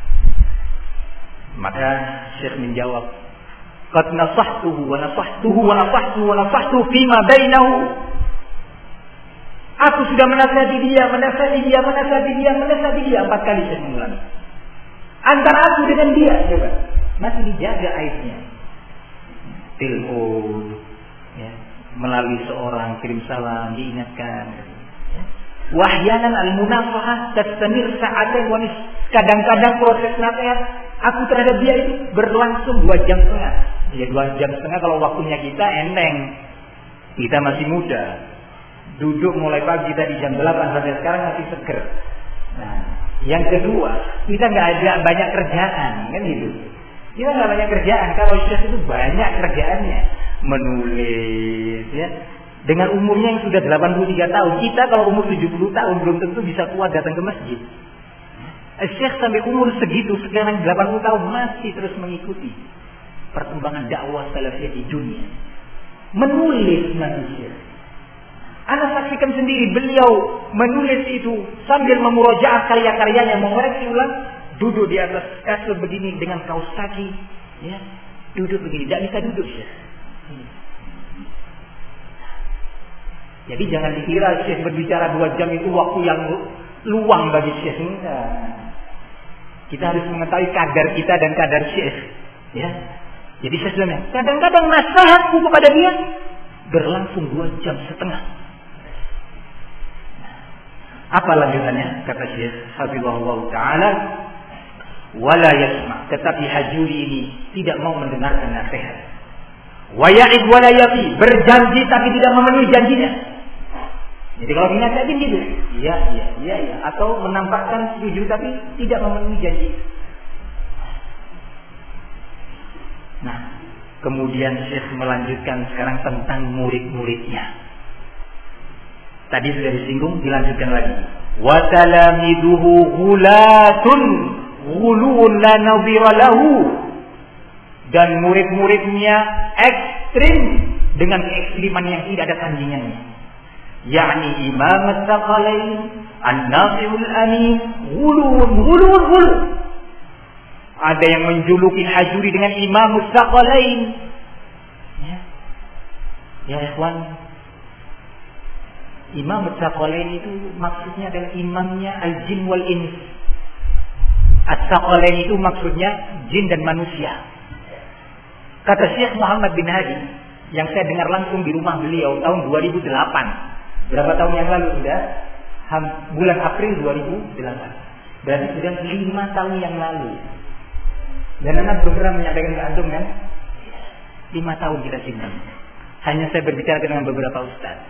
maka Syekh menjawab, qad nasahtuhu wa nasahtuhu wa nasahtuhu wa nasahtuhu fima bainahu. Aku sudah menasihati dia, menasihati dia, menasihati dia, menasihati dia empat kali Syekh mengulangi. Antara aku dengan dia, coba. Masih dijaga aibnya. Telepon, ya, melalui seorang kirim salam, diingatkan. Ya. Wahyanan al-munafahah tastamir sa'atain wa nis. Kadang-kadang proses nasihat aku terhadap dia itu berlangsung dua jam setengah. Ya dua jam setengah kalau waktunya kita enteng. Kita masih muda. Duduk mulai pagi tadi jam delapan sampai sekarang masih seger. Nah, yang kedua, kita nggak ada banyak kerjaan, kan gitu. Kita nggak banyak kerjaan. Kalau Syekh itu banyak kerjaannya, menulis, ya. Dengan umurnya yang sudah delapan puluh tiga tahun, kita kalau umur tujuh puluh tahun belum tentu bisa kuat datang ke masjid. Syekh sampai umur segitu, sekarang delapan puluh tahun masih terus mengikuti perkembangan dakwah salafiyah di dunia. Menulis manusia. Anda saksikan sendiri beliau menulis itu sambil memurojaah karya-karyanya, mengoreksi ulang. Duduk di atas kasur begini dengan kaos kaki, ya, duduk begini, tidak bisa duduk ya. Jadi jangan dikira Syekh berbicara dua jam itu waktu yang luang bagi syekh. Enggak. Kita harus mengetahui kadar kita dan kadar syekh. Ya. Jadi saya bilang, kadang-kadang nasihatku kepada dia berlangsung dua jam setengah. Apa lanjutannya? Kata Syekh Hafizahullah Ta'ala, wala yasma', tetapi Hajuri ini tidak mau mendengarkan nasihat. Wa ya'id wala yafi, berjanji tapi tidak memenuhi janjinya. Jadi kalau dinasihatin gitu, iya iya iya iya, atau menampakkan setuju tapi tidak memenuhi janji. Nah, kemudian Syekh melanjutkan sekarang tentang murid-muridnya. Tadi sudah disinggung, dilanjutkan lagi. Wa talamiduhu ghulatun ghuluun la nadhira lahu. Dan murid-muridnya ekstrim dengan keekstriman yang tidak ada tandingannya. Yakni Imam As-Saqalain, An-Nasihul Amin, ghuluun ghuluun ghulu. Ada yang menjuluki Hajuri dengan Imam As-Saqalain. Ya, ya ikhwan, Imam As-Saqalain itu maksudnya adalah imamnya al-jin wal ins. As-Saqalain itu maksudnya jin dan manusia. Kata Syekh Muhammad bin Hadi yang saya dengar langsung di rumah beliau tahun dua ribu delapan. Berapa tahun yang lalu sudah? Bulan April dua ribu delapan. Berarti sudah lima tahun yang lalu. Dan anak beberapa menyampaikan ke antum kan? lima tahun kita simpan. Hanya saya berbicara dengan beberapa ustaz.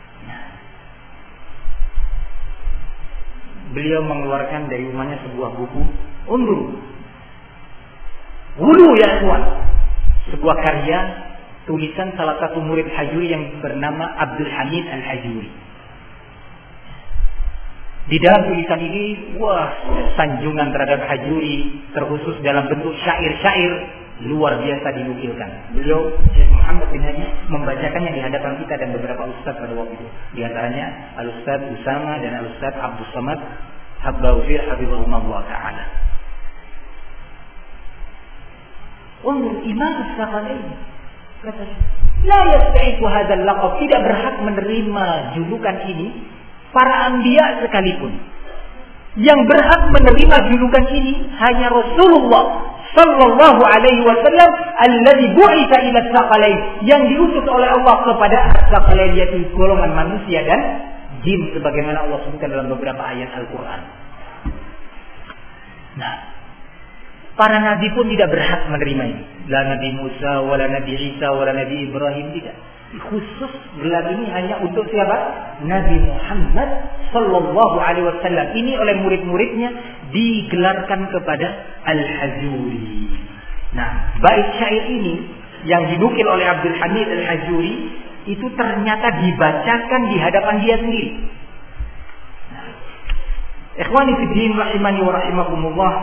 Beliau mengeluarkan dari rumahnya sebuah buku Undur Wulu ya ikhwan, sebuah karya tulisan salah satu murid Hajuri yang bernama Abdul Hamid Al-Hajuri. Di dalam tulisan ini, wah, sanjungan terhadap Hajuri terkhusus dalam bentuk syair-syair luar biasa dinukilkan. Beliau Syekh Muhammad bin Hadi membacakannya di hadapan kita dan beberapa ustaz pada waktu itu. Di antaranya Al-Ustaz Usama dan Al-Ustaz Abdul Samad Habbawfir Habibullah Ta'ala. Untuk Imam As-Saqalain kata, la yastahiqu hadzal laqab, tidak berhak menerima julukan ini para anbiya sekalipun. Yang berhak menerima julukan ini hanya Rasulullah sallallahu alaihi wasallam alladzi bu'itsa ila As-Saqalain, yang diutus oleh Allah kepada As-Saqalain, yaitu golongan manusia dan jin, sebagaimana Allah sebutkan dalam beberapa ayat Al-Qur'an. Nah, para nabi pun tidak berhak menerima ini. La Nabi Musa, wala Nabi Isa, wala Nabi Ibrahim, tidak. Khusus gelar ini hanya untuk siapa? Nabi Muhammad sallallahu alaihi wasallam. Ini oleh murid-muridnya digelarkan kepada Al-Hajuri. Nah, bait syair ini yang dinukil oleh Abdul Hamid Al-Hajuri itu ternyata dibacakan di hadapan dia sendiri. Nah, ikhwani fi din rahimani wa rahimakumullah.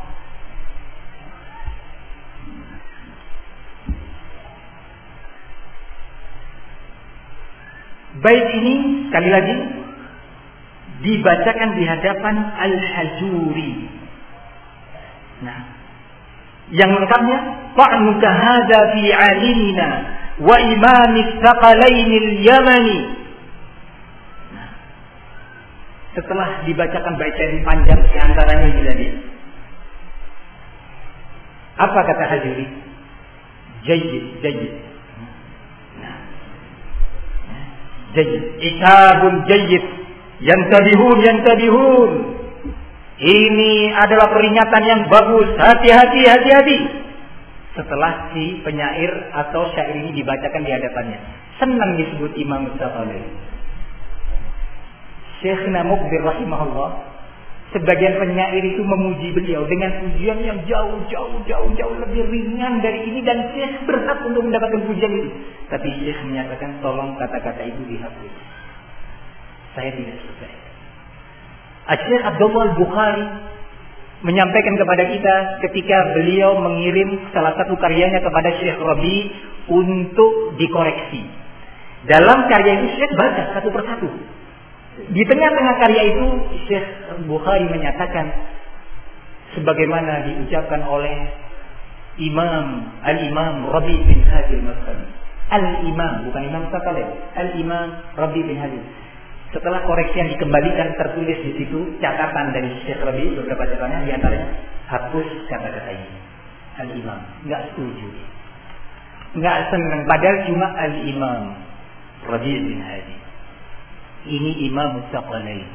Bait ini sekali lagi dibacakan di hadapan Al-Hajuri. Nah, yang lengkapnya, fa'nuka hadza fi 'alimina wa imam As-Saqalain al-Yamani. Nah, setelah dibacakan bait yang panjang, di antaranya ini tadi. Apa kata Hajuri? Jayyid, jayyid. Jayyid, itabun jayyid, yantabihun, yantabihun. Ini adalah peringatan yang bagus, hati-hati, hati-hati. Setelah si penyair atau syair ini dibacakan di hadapannya, senang disebut Imam As-Saqalain. Syekhna Muqbir rahimahullah, sebagian penyair itu memuji beliau dengan pujian yang jauh, jauh, jauh, jauh lebih ringan dari ini, dan Syekh berhak untuk mendapatkan pujian itu. Tapi Syekh menyatakan, tolong kata-kata itu dihapus. Saya tidak suka. Syekh Abdullah Al-Bukhari menyampaikan kepada kita ketika beliau mengirim salah satu karyanya kepada Syekh Rabi untuk dikoreksi. Dalam karya itu Syekh baca satu persatu. Di tengah-tengah karya itu Syekh Bukhari menyatakan sebagaimana diucapkan oleh Imam Al-Imam Rabi bin Hadi Al-Madkhali. Al-Imam, bukan Imam Saqalain, Al-Imam Rabi bin Hadi. Setelah koreksi yang dikembalikan tertulis di situ catatan dari Syekh Rabi, beberapa catatan di antaranya hapus kata-kata ini. Al-Imam nggak setuju, nggak senang. Padahal cuma Al-Imam Rabi bin Hadi. Ini Imam Mustaqalain.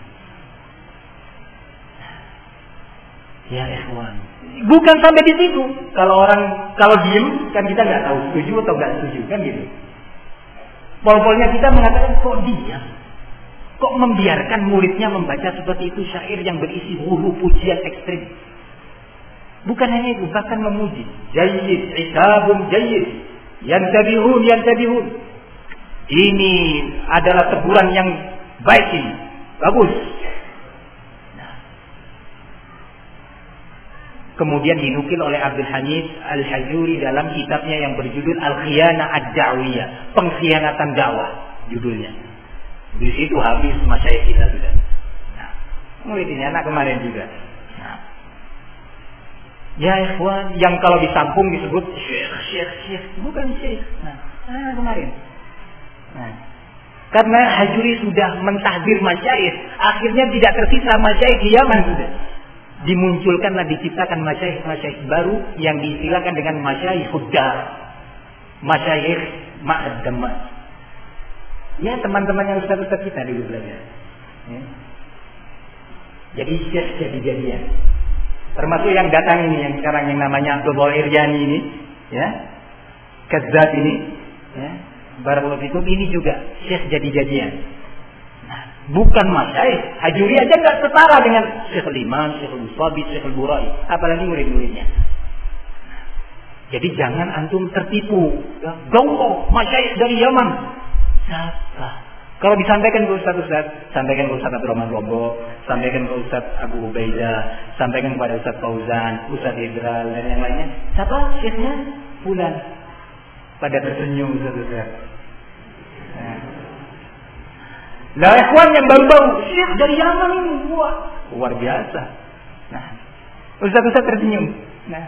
Ya ikhwan, bukan sampai di situ. Kalau orang kalau diem kan kita nggak tahu setuju atau nggak setuju kan gitu. Pol-polnya kita mengatakan kok diam. Kok membiarkan muridnya membaca seperti itu syair yang berisi hulu pujian ekstrim. Bukan hanya itu, bahkan memuji. Jayyid, isabun jayyid. Yantabihun, yantabihun. Ini adalah teguran yang baik ini. Bagus. Nah. Kemudian dinukil oleh Abdul Hamid Al-Hajuri dalam kitabnya yang berjudul Al-Khiyanah Ad-Da'wiyah. Pengkhianatan dakwah judulnya. Di situ habis masyayikh kita sudah. Nah, murid ini anak kemarin juga. Nah, ya ikhwan, yang kalau di Sampung disebut syekh, syekh, syekh, bukan syekh. Nah, anak kemarin. Nah, karena Hajuri sudah mentahdir masyayikh, akhirnya tidak tersisa masyayikh di Yaman sudah. Dimunculkanlah, diciptakan masyayikh-masyayikh baru yang diistilahkan dengan masyayikh Huddar, masyayikh Ma'ad-Dammas. Ya teman-teman yang ustaz-ustaz kita dulu belajar. Ya. Jadi syekh jadi-jadian. Termasuk yang datang ini, yang sekarang yang namanya Abdul Iryani ini, ya, Kadzab ini, ya, Barakallahu fikum, ini juga syekh jadi-jadian. Nah, bukan masyayikh. Hajuri aja nggak setara dengan Syekh Al-Imam, Syekh Al-Usabi, Syekh Al-Burai, apalagi murid-muridnya. Jadi jangan antum tertipu. Ya, Gauh, masyayikh dari Yaman. Siapa? Kalau disampaikan ke Ustaz-Ustaz, sampaikan ke Ustaz Abdurrahman Lombok, sampaikan ke Ustaz Abu Ubaidah, sampaikan kepada Ustaz Fauzan, Ustaz Idral, dan yang lainnya. Siapa syekhnya? Fulan. Pada tersenyum Ustaz-Ustaz. Nah. Lah ikhwan yang baru-baru, syekh dari Yaman ini, wah, luar biasa. Nah, Ustaz-Ustaz tersenyum. Nah,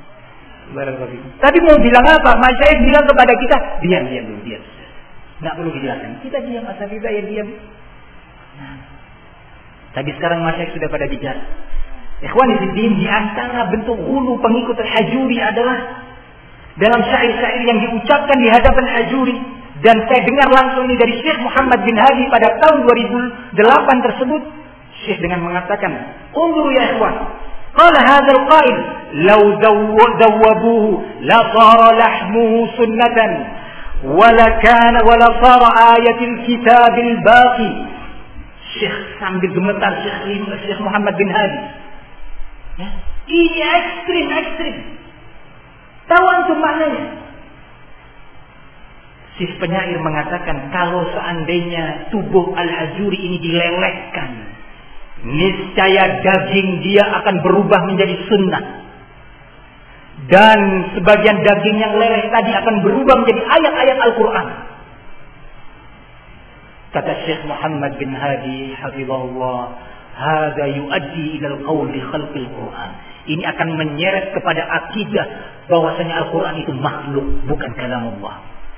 tadi mau bilang apa? Masyayikh bilang kepada kita, diam, diam dulu, diam. Nggak perlu dijelaskan. Kita diam, asal kita yang diam. Nah. Tapi sekarang masyayikh sudah pada bicara. Ikhwan fillah, di antara bentuk hulu pengikut Al-Hajuri adalah dalam syair-syair yang diucapkan di hadapan Al-Hajuri, dan saya dengar langsung ini dari Syekh Muhammad bin Hadi pada tahun dua ribu delapan tersebut. Syekh dengan mengatakan, "Unzuru ya ikhwan, qala hadzal qail, law zawwabuhu la sara lahmuhu sunnatan." Wala kana wala sara ayatil kitabil baqi. Syekh sambil gemetar, Syekh Syekh Muhammad bin Hadi. Ya, ini ekstrim, ekstrim. Tahu antum maknanya? Si penyair mengatakan kalau seandainya tubuh Al-Hajuri ini dilelehkan, niscaya daging dia akan berubah menjadi sunnah. Dan sebagian daging yang leleh tadi akan berubah menjadi ayat-ayat Al-Quran. Kata Syekh Muhammad bin Hadi hafizahullah, hadza yuaddi ila al-qaul bi khalqil Quran. Ini akan menyeret kepada akidah bahwasanya Al-Quran itu makhluk, bukan kalam Allah.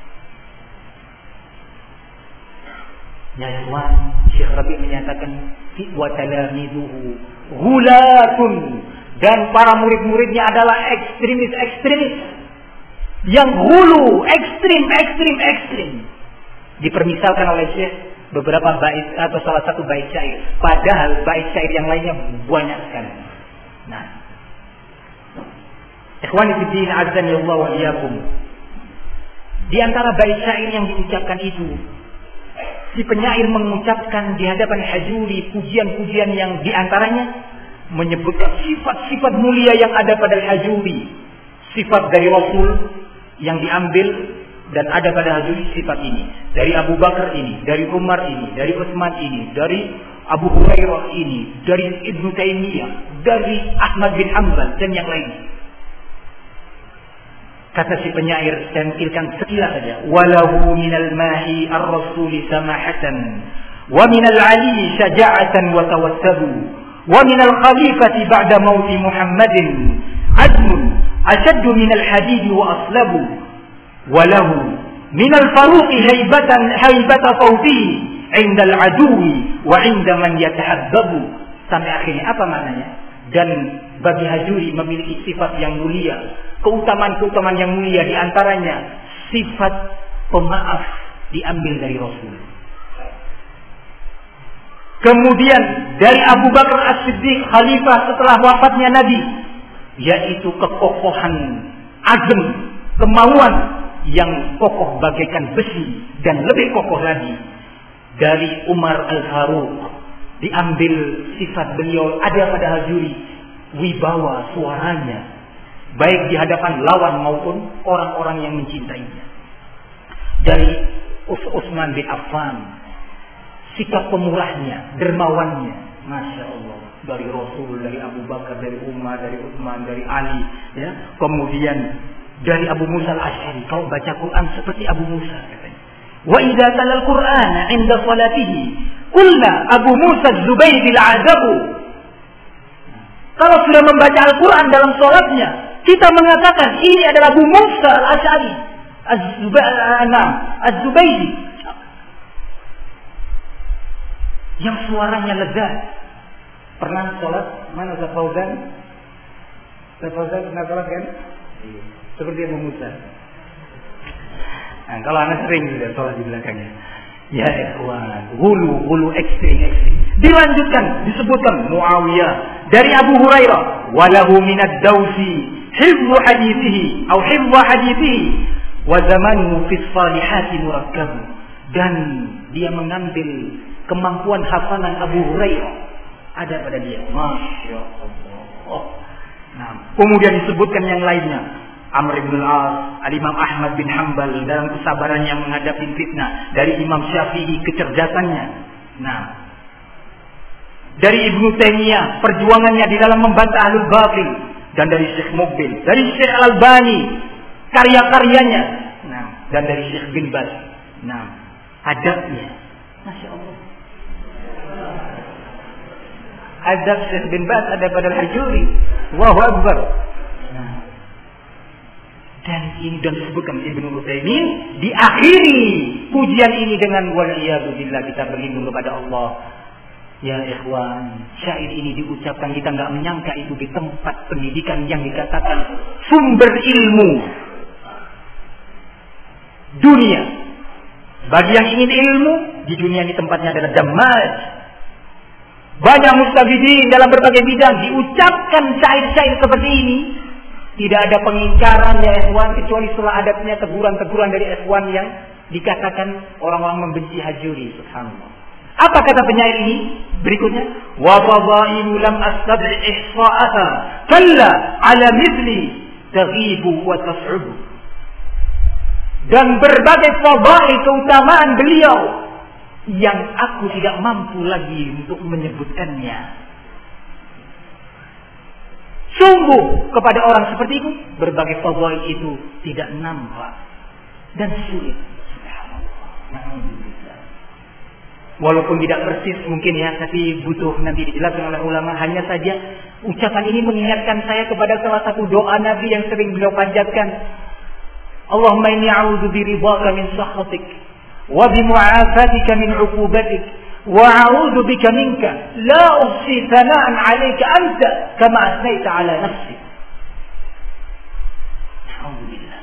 Ya ikhwan, Syekh Rabi menyatakan wa talamiduhu ghulatun, dan para murid-muridnya adalah ekstremis-ekstremis yang hulu, ekstrim, ekstrim, ekstrim. Dipermisalkan oleh Syekh beberapa bait atau salah satu bait syair, padahal bait syair yang lainnya banyak sekali. Nah, ikhwani fiddin azan ya Allah wa iyyakum, di antara bait syair yang diucapkan itu, si penyair mengucapkan di hadapan Hajuri pujian-pujian yang diantaranya menyebutkan sifat-sifat mulia yang ada pada Hajuri, sifat dari Rasul yang diambil dan ada pada Hajuri, sifat ini dari Abu Bakar ini, dari Umar ini, dari Utsman ini, dari Abu Hurairah ini, dari Ibnu Taimiyah, dari Ahmad bin Hanbal dan yang lain. Kata si penyair, saya nukilkan sekilas saja. Walahu minal mahi ar-rasuli samahatan, wa minal ali syaja'atan wa tawassabu. ومن الخليفة بعد موت محمد عزم أشد من الحديد وأصلب وله من الفاروق هيبة هيبة صوته 'indal aduwi wa 'inda man yatahabbabu. Sampai akhirnya apa maknanya? Dan bagi hajuri memiliki sifat yang mulia, keutamaan-keutamaan yang mulia, di antaranya sifat pemaaf diambil dari Rasul. Kemudian dari Abu Bakar As-Siddiq, khalifah setelah wafatnya Nabi, yaitu kekokohan azm, kemauan yang kokoh bagaikan besi dan lebih kokoh lagi. Dari Umar Al-Faruq diambil sifat beliau ada pada hajuri, wibawa suaranya baik di hadapan lawan maupun orang-orang yang mencintainya. Dari Utsman bin Affan, sikap pemurahnya, dermawannya, Masya Allah. Dari Rasul, dari Abu Bakar, dari Umar, dari Utsman, dari Ali, ya. Kemudian dari Abu Musa Al-Asy'ari, kau baca Quran seperti Abu Musa, katanya. Wa idza talal Qur'an 'inda salatihi qulna Abu Musa Az-Zubaydi al-'azabu. Kalau sudah membaca Al-Quran dalam sholatnya, kita mengatakan ini adalah Abu Musa Al-Asy'ari Az-Zubaydi, yang suaranya lega. Pernah sholat? Mana Ustaz Fauzan? Ustaz Fauzan pernah sholat kan? Seperti Abu Musa. Nah, kalau anak sering sudah sholat di belakangnya. Ya ikhwan, hulu hulu ekstrim ekstrim. Dilanjutkan, disebutkan Muawiyah dari Abu Hurairah, walahu minad dausi hifdhu hadithihi atau hifdhu hadithihi wa zamanuhu fi salihati murakkab. Dan dia mengambil kemampuan hafalan Abu Hurairah ada pada dia. Masya Allah. Nah, kemudian disebutkan yang lainnya. Amr bin al-As, Al-Imam Ahmad bin Hanbal dalam kesabarannya menghadapi fitnah. Dari Imam Syafi'i kecerdasannya. Nah, dari Ibnu Taimiyah perjuangannya di dalam membantah ahlul batil. Dan dari Syekh Muqbil, dari Syekh Al-Albani karya-karyanya. Nah, dan dari Syekh bin Baz. Nah, adabnya, Masya Allah. Adab Syekh bin Baz ada pada Al-Hajuri. Allahu Akbar. Nah, dan ini dan disebutkan Ibnu Utsaimin diakhiri pujian ini dengan waliyadzubillah, kita berlindung kepada Allah. Ya ikhwan, syair ini diucapkan kita nggak menyangka itu di tempat pendidikan yang dikatakan sumber ilmu dunia. Bagi yang ingin ilmu di dunia ini tempatnya adalah Damaj. Banyak mustabidin dalam berbagai bidang diucapkan syair-syair seperti ini. Tidak ada pengingkaran ya ikhwan, kecuali setelah adanya teguran-teguran dari ikhwan yang dikatakan orang-orang membenci hajuri. Subhanallah. Apa kata penyair ini? Berikutnya, wa fadailu lam astad'i ihsa'aha kalla ala mithli taghibu wa tas'ubu. Dan berbagai fadail keutamaan beliau yang aku tidak mampu lagi untuk menyebutkannya. Sungguh kepada orang seperti itu berbagai fadail itu tidak nampak dan sulit. Walaupun tidak persis mungkin ya, tapi butuh nanti dijelaskan oleh ulama. Hanya saja ucapan ini mengingatkan saya kepada salah satu doa Nabi yang sering beliau panjatkan. Allahumma inni a'udzu biridhaka min sakhatik wa bi mu'afatika min 'uqubatik wa a'udzu bika minka la uhsi thana'an 'alaika anta kama asnaita 'ala nafsi. Alhamdulillah.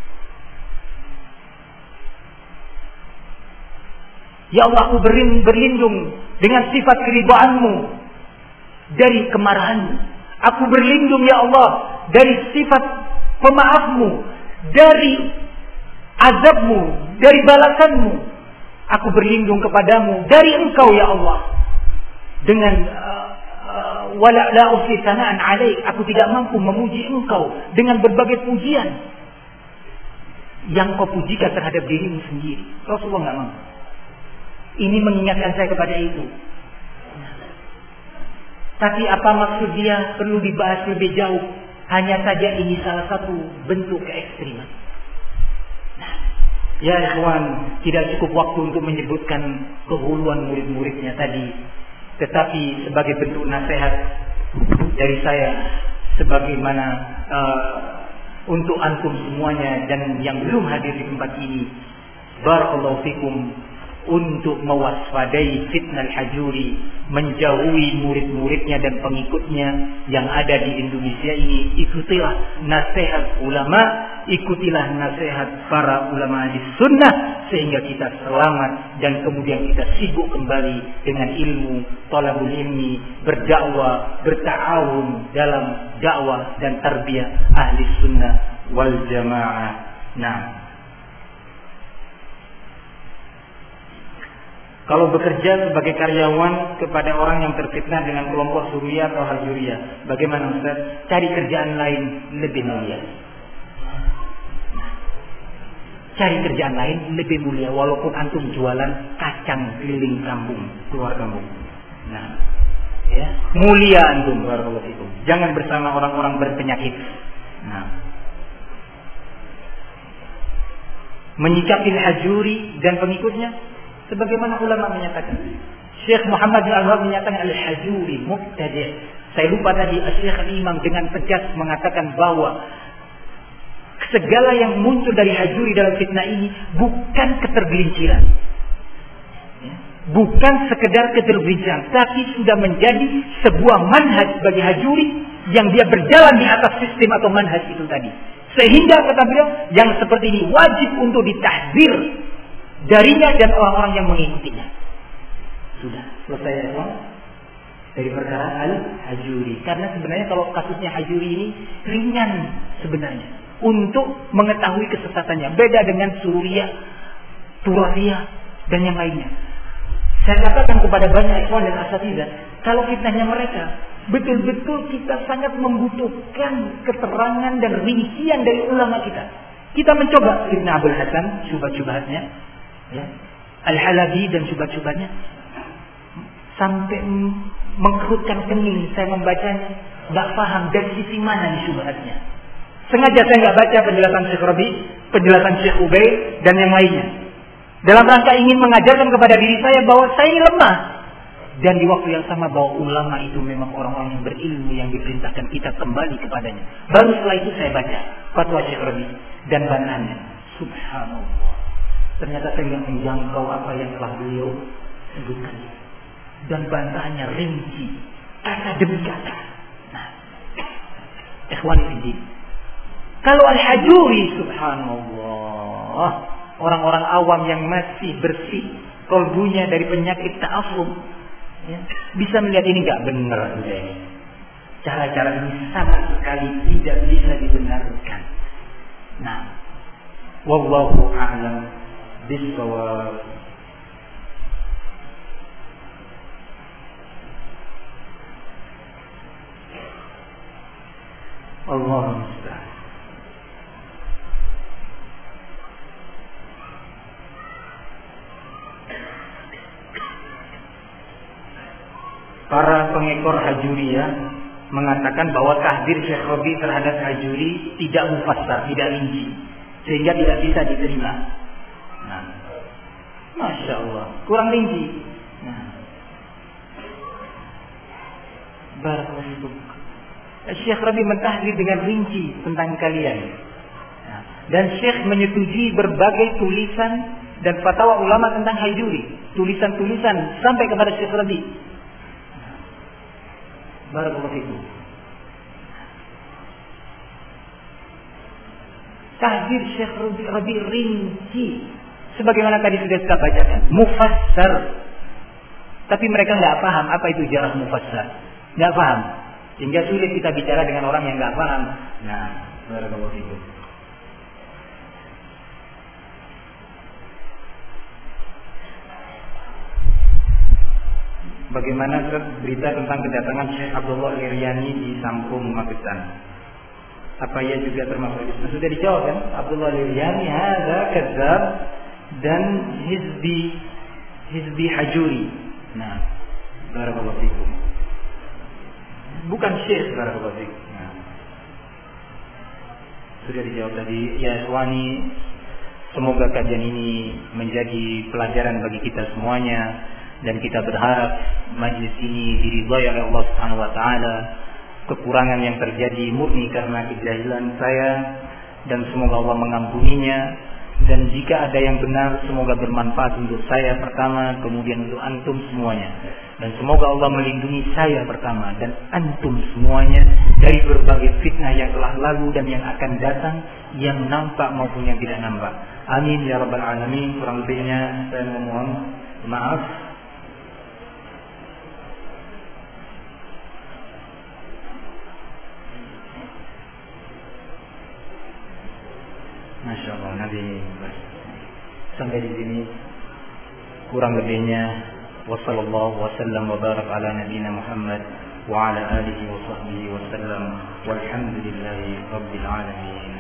Ya Allah, aku berlindung dengan sifat keridhaan-Mu dari kemarahan-Mu. Aku berlindung ya Allah dari sifat pemaaf-Mu, dari azab-Mu, dari balasan-Mu. Aku berlindung kepadamu dari Engkau ya Allah. Dengan wala la uhsi thana'an 'alaik, aku tidak mampu memuji Engkau dengan berbagai pujian yang Kau pujikan terhadap dirimu sendiri. Rasulullah enggak mampu. Ini mengingatkan saya kepada itu. Tapi apa maksud dia perlu dibahas lebih jauh? Hanya saja ini salah satu bentuk keekstriman. Nah, ya ikhwan, tidak cukup waktu untuk menyebutkan kehuluan murid-muridnya tadi. Tetapi sebagai bentuk nasihat dari saya, sebagaimana uh, untuk antum semuanya dan yang belum hadir di tempat ini, barakallahu fikum. untuk mewaspadai fitnah Hajuri, menjauhi murid-muridnya dan pengikutnya yang ada di Indonesia ini. Ikutilah nasihat ulama, ikutilah nasihat para ulama di sunnah, sehingga kita selamat dan kemudian kita sibuk kembali dengan ilmu, thalabul ilmi, berdakwah, berta'awun dalam dakwah dan tarbiyah ahli sunnah wal jamaah. Nah, kalau bekerja sebagai karyawan kepada orang yang terfitnah dengan kelompok Suriyah atau Hajuriyah, bagaimana Ustaz? Cari kerjaan lain lebih mulia. Cari kerjaan lain lebih mulia, walaupun antum jualan kacang keliling kampung, keluar kampung. Nah, ya, mulia antum, barakallahu fikum. Jangan bersama orang-orang berpenyakit. Nah, menyikapi Hajuri dan pengikutnya sebagaimana ulama menyatakan. Syekh Muhammad bin Al-Wahhab menyatakan Al-Hajuri mubtadi'. Saya lupa tadi Syekh Al-Imam dengan tegas mengatakan bahwa segala yang muncul dari Hajuri dalam fitnah ini bukan ketergelinciran. Bukan sekedar ketergelinciran, tapi sudah menjadi sebuah manhaj bagi Hajuri yang dia berjalan di atas sistem atau manhaj itu tadi. Sehingga kata beliau, yang seperti ini wajib untuk ditahdzir darinya dan orang-orang yang mengikutinya. Sudah selesai ya, dari perkara Al-Hajuri. Karena sebenarnya kalau kasusnya Hajuri ini ringan sebenarnya untuk mengetahui kesesatannya. Beda dengan Suriyah, Turariyah dan yang lainnya. Saya katakan kepada banyak ikhwan dan asatidzah, kalau fitnahnya mereka, betul-betul kita sangat membutuhkan keterangan dan rincian dari ulama kita. Kita mencoba fitnah Abul Hasan, syubhat-syubhatnya, ya, Al-Halabi dan syubhat-syubhatnya, sampai mengkerutkan kening saya membacanya, nggak paham dari sisi mana nih syubhatnya. Sengaja saya nggak baca penjelasan Syekh Rabi, penjelasan Syekh Ubay dan yang lainnya, dalam rangka ingin mengajarkan kepada diri saya bahwa saya ini lemah, dan di waktu yang sama bahwa ulama itu memang orang-orang yang berilmu yang diperintahkan kita kembali kepadanya. Baru setelah itu saya baca fatwa Syekh Rabi dan bantahannya. Subhanallah, ternyata saya nggak menjangkau apa yang telah beliau sebutkan, dan bantahannya rinci kata demi kata. Nah, ikhwan fillah, kalau Al-Hajuri, subhanallah, orang-orang awam yang masih bersih kalbunya dari penyakit ta'assub, ya, bisa melihat ini nggak benar. Cara-cara ini sama sekali tidak bisa dibenarkan. Nah, wallahu a'lam bishawab. Allahu musta'an. Para pengekor Hajuriyah mengatakan bahwa tahdir Syekh Rabi terhadap Hajuri tidak mufassar, tidak rinci, sehingga tidak bisa diterima. Nah, Masya Allah, kurang rinci. Nah, barakallahu. Syekh Rabi mentahdir dengan rinci tentang kalian. Nah, dan Syekh menyetujui berbagai tulisan dan fatwa ulama tentang Hajuri, tulisan-tulisan sampai kepada Syekh Rabi. Barakallahu fikum. Tahdir Syekh Rabi, Rabi rinci, sebagaimana tadi sudah kita bacakan, mufassar. Tapi mereka nggak paham apa itu jarah mufassar, nggak paham, sehingga sulit kita bicara dengan orang yang nggak paham. Nah, barakallahu fikum. Bagaimana berita tentang kedatangan Syekh Abdullah Al-Iryani di Sampung, Magetan? Apa ia juga termasuk itu? Sudah dijawab kan? Abdullah Al-Iryani hadza kadzab dan hizbi hizbi Hajuri. Nah, barakallahu fikum. Bukan Syekh, barakallahu fikum. Nah, sudah dijawab tadi. Ya, ikhwani, semoga kajian ini menjadi pelajaran bagi kita semuanya. Dan kita berharap majlis ini diridhai oleh Allah Subhanahu wa taala. Kekurangan yang terjadi murni karena kejahilan saya, dan semoga Allah mengampuninya. Dan jika ada yang benar, semoga bermanfaat untuk saya pertama, kemudian untuk antum semuanya. Dan semoga Allah melindungi saya pertama dan antum semuanya dari berbagai fitnah yang telah lalu dan yang akan datang, yang nampak maupun yang tidak nampak. Amin ya rabbal alamin. Kurang lebihnya saya memohon maaf. Masya Allah, nanti sampai di sini. Kurang lebihnya, wassallallahu wasallam wa barak ala nabiyina Muhammad wa ala alihi wa sahbihi wa sallam walhamdulillahi rabbil alamin.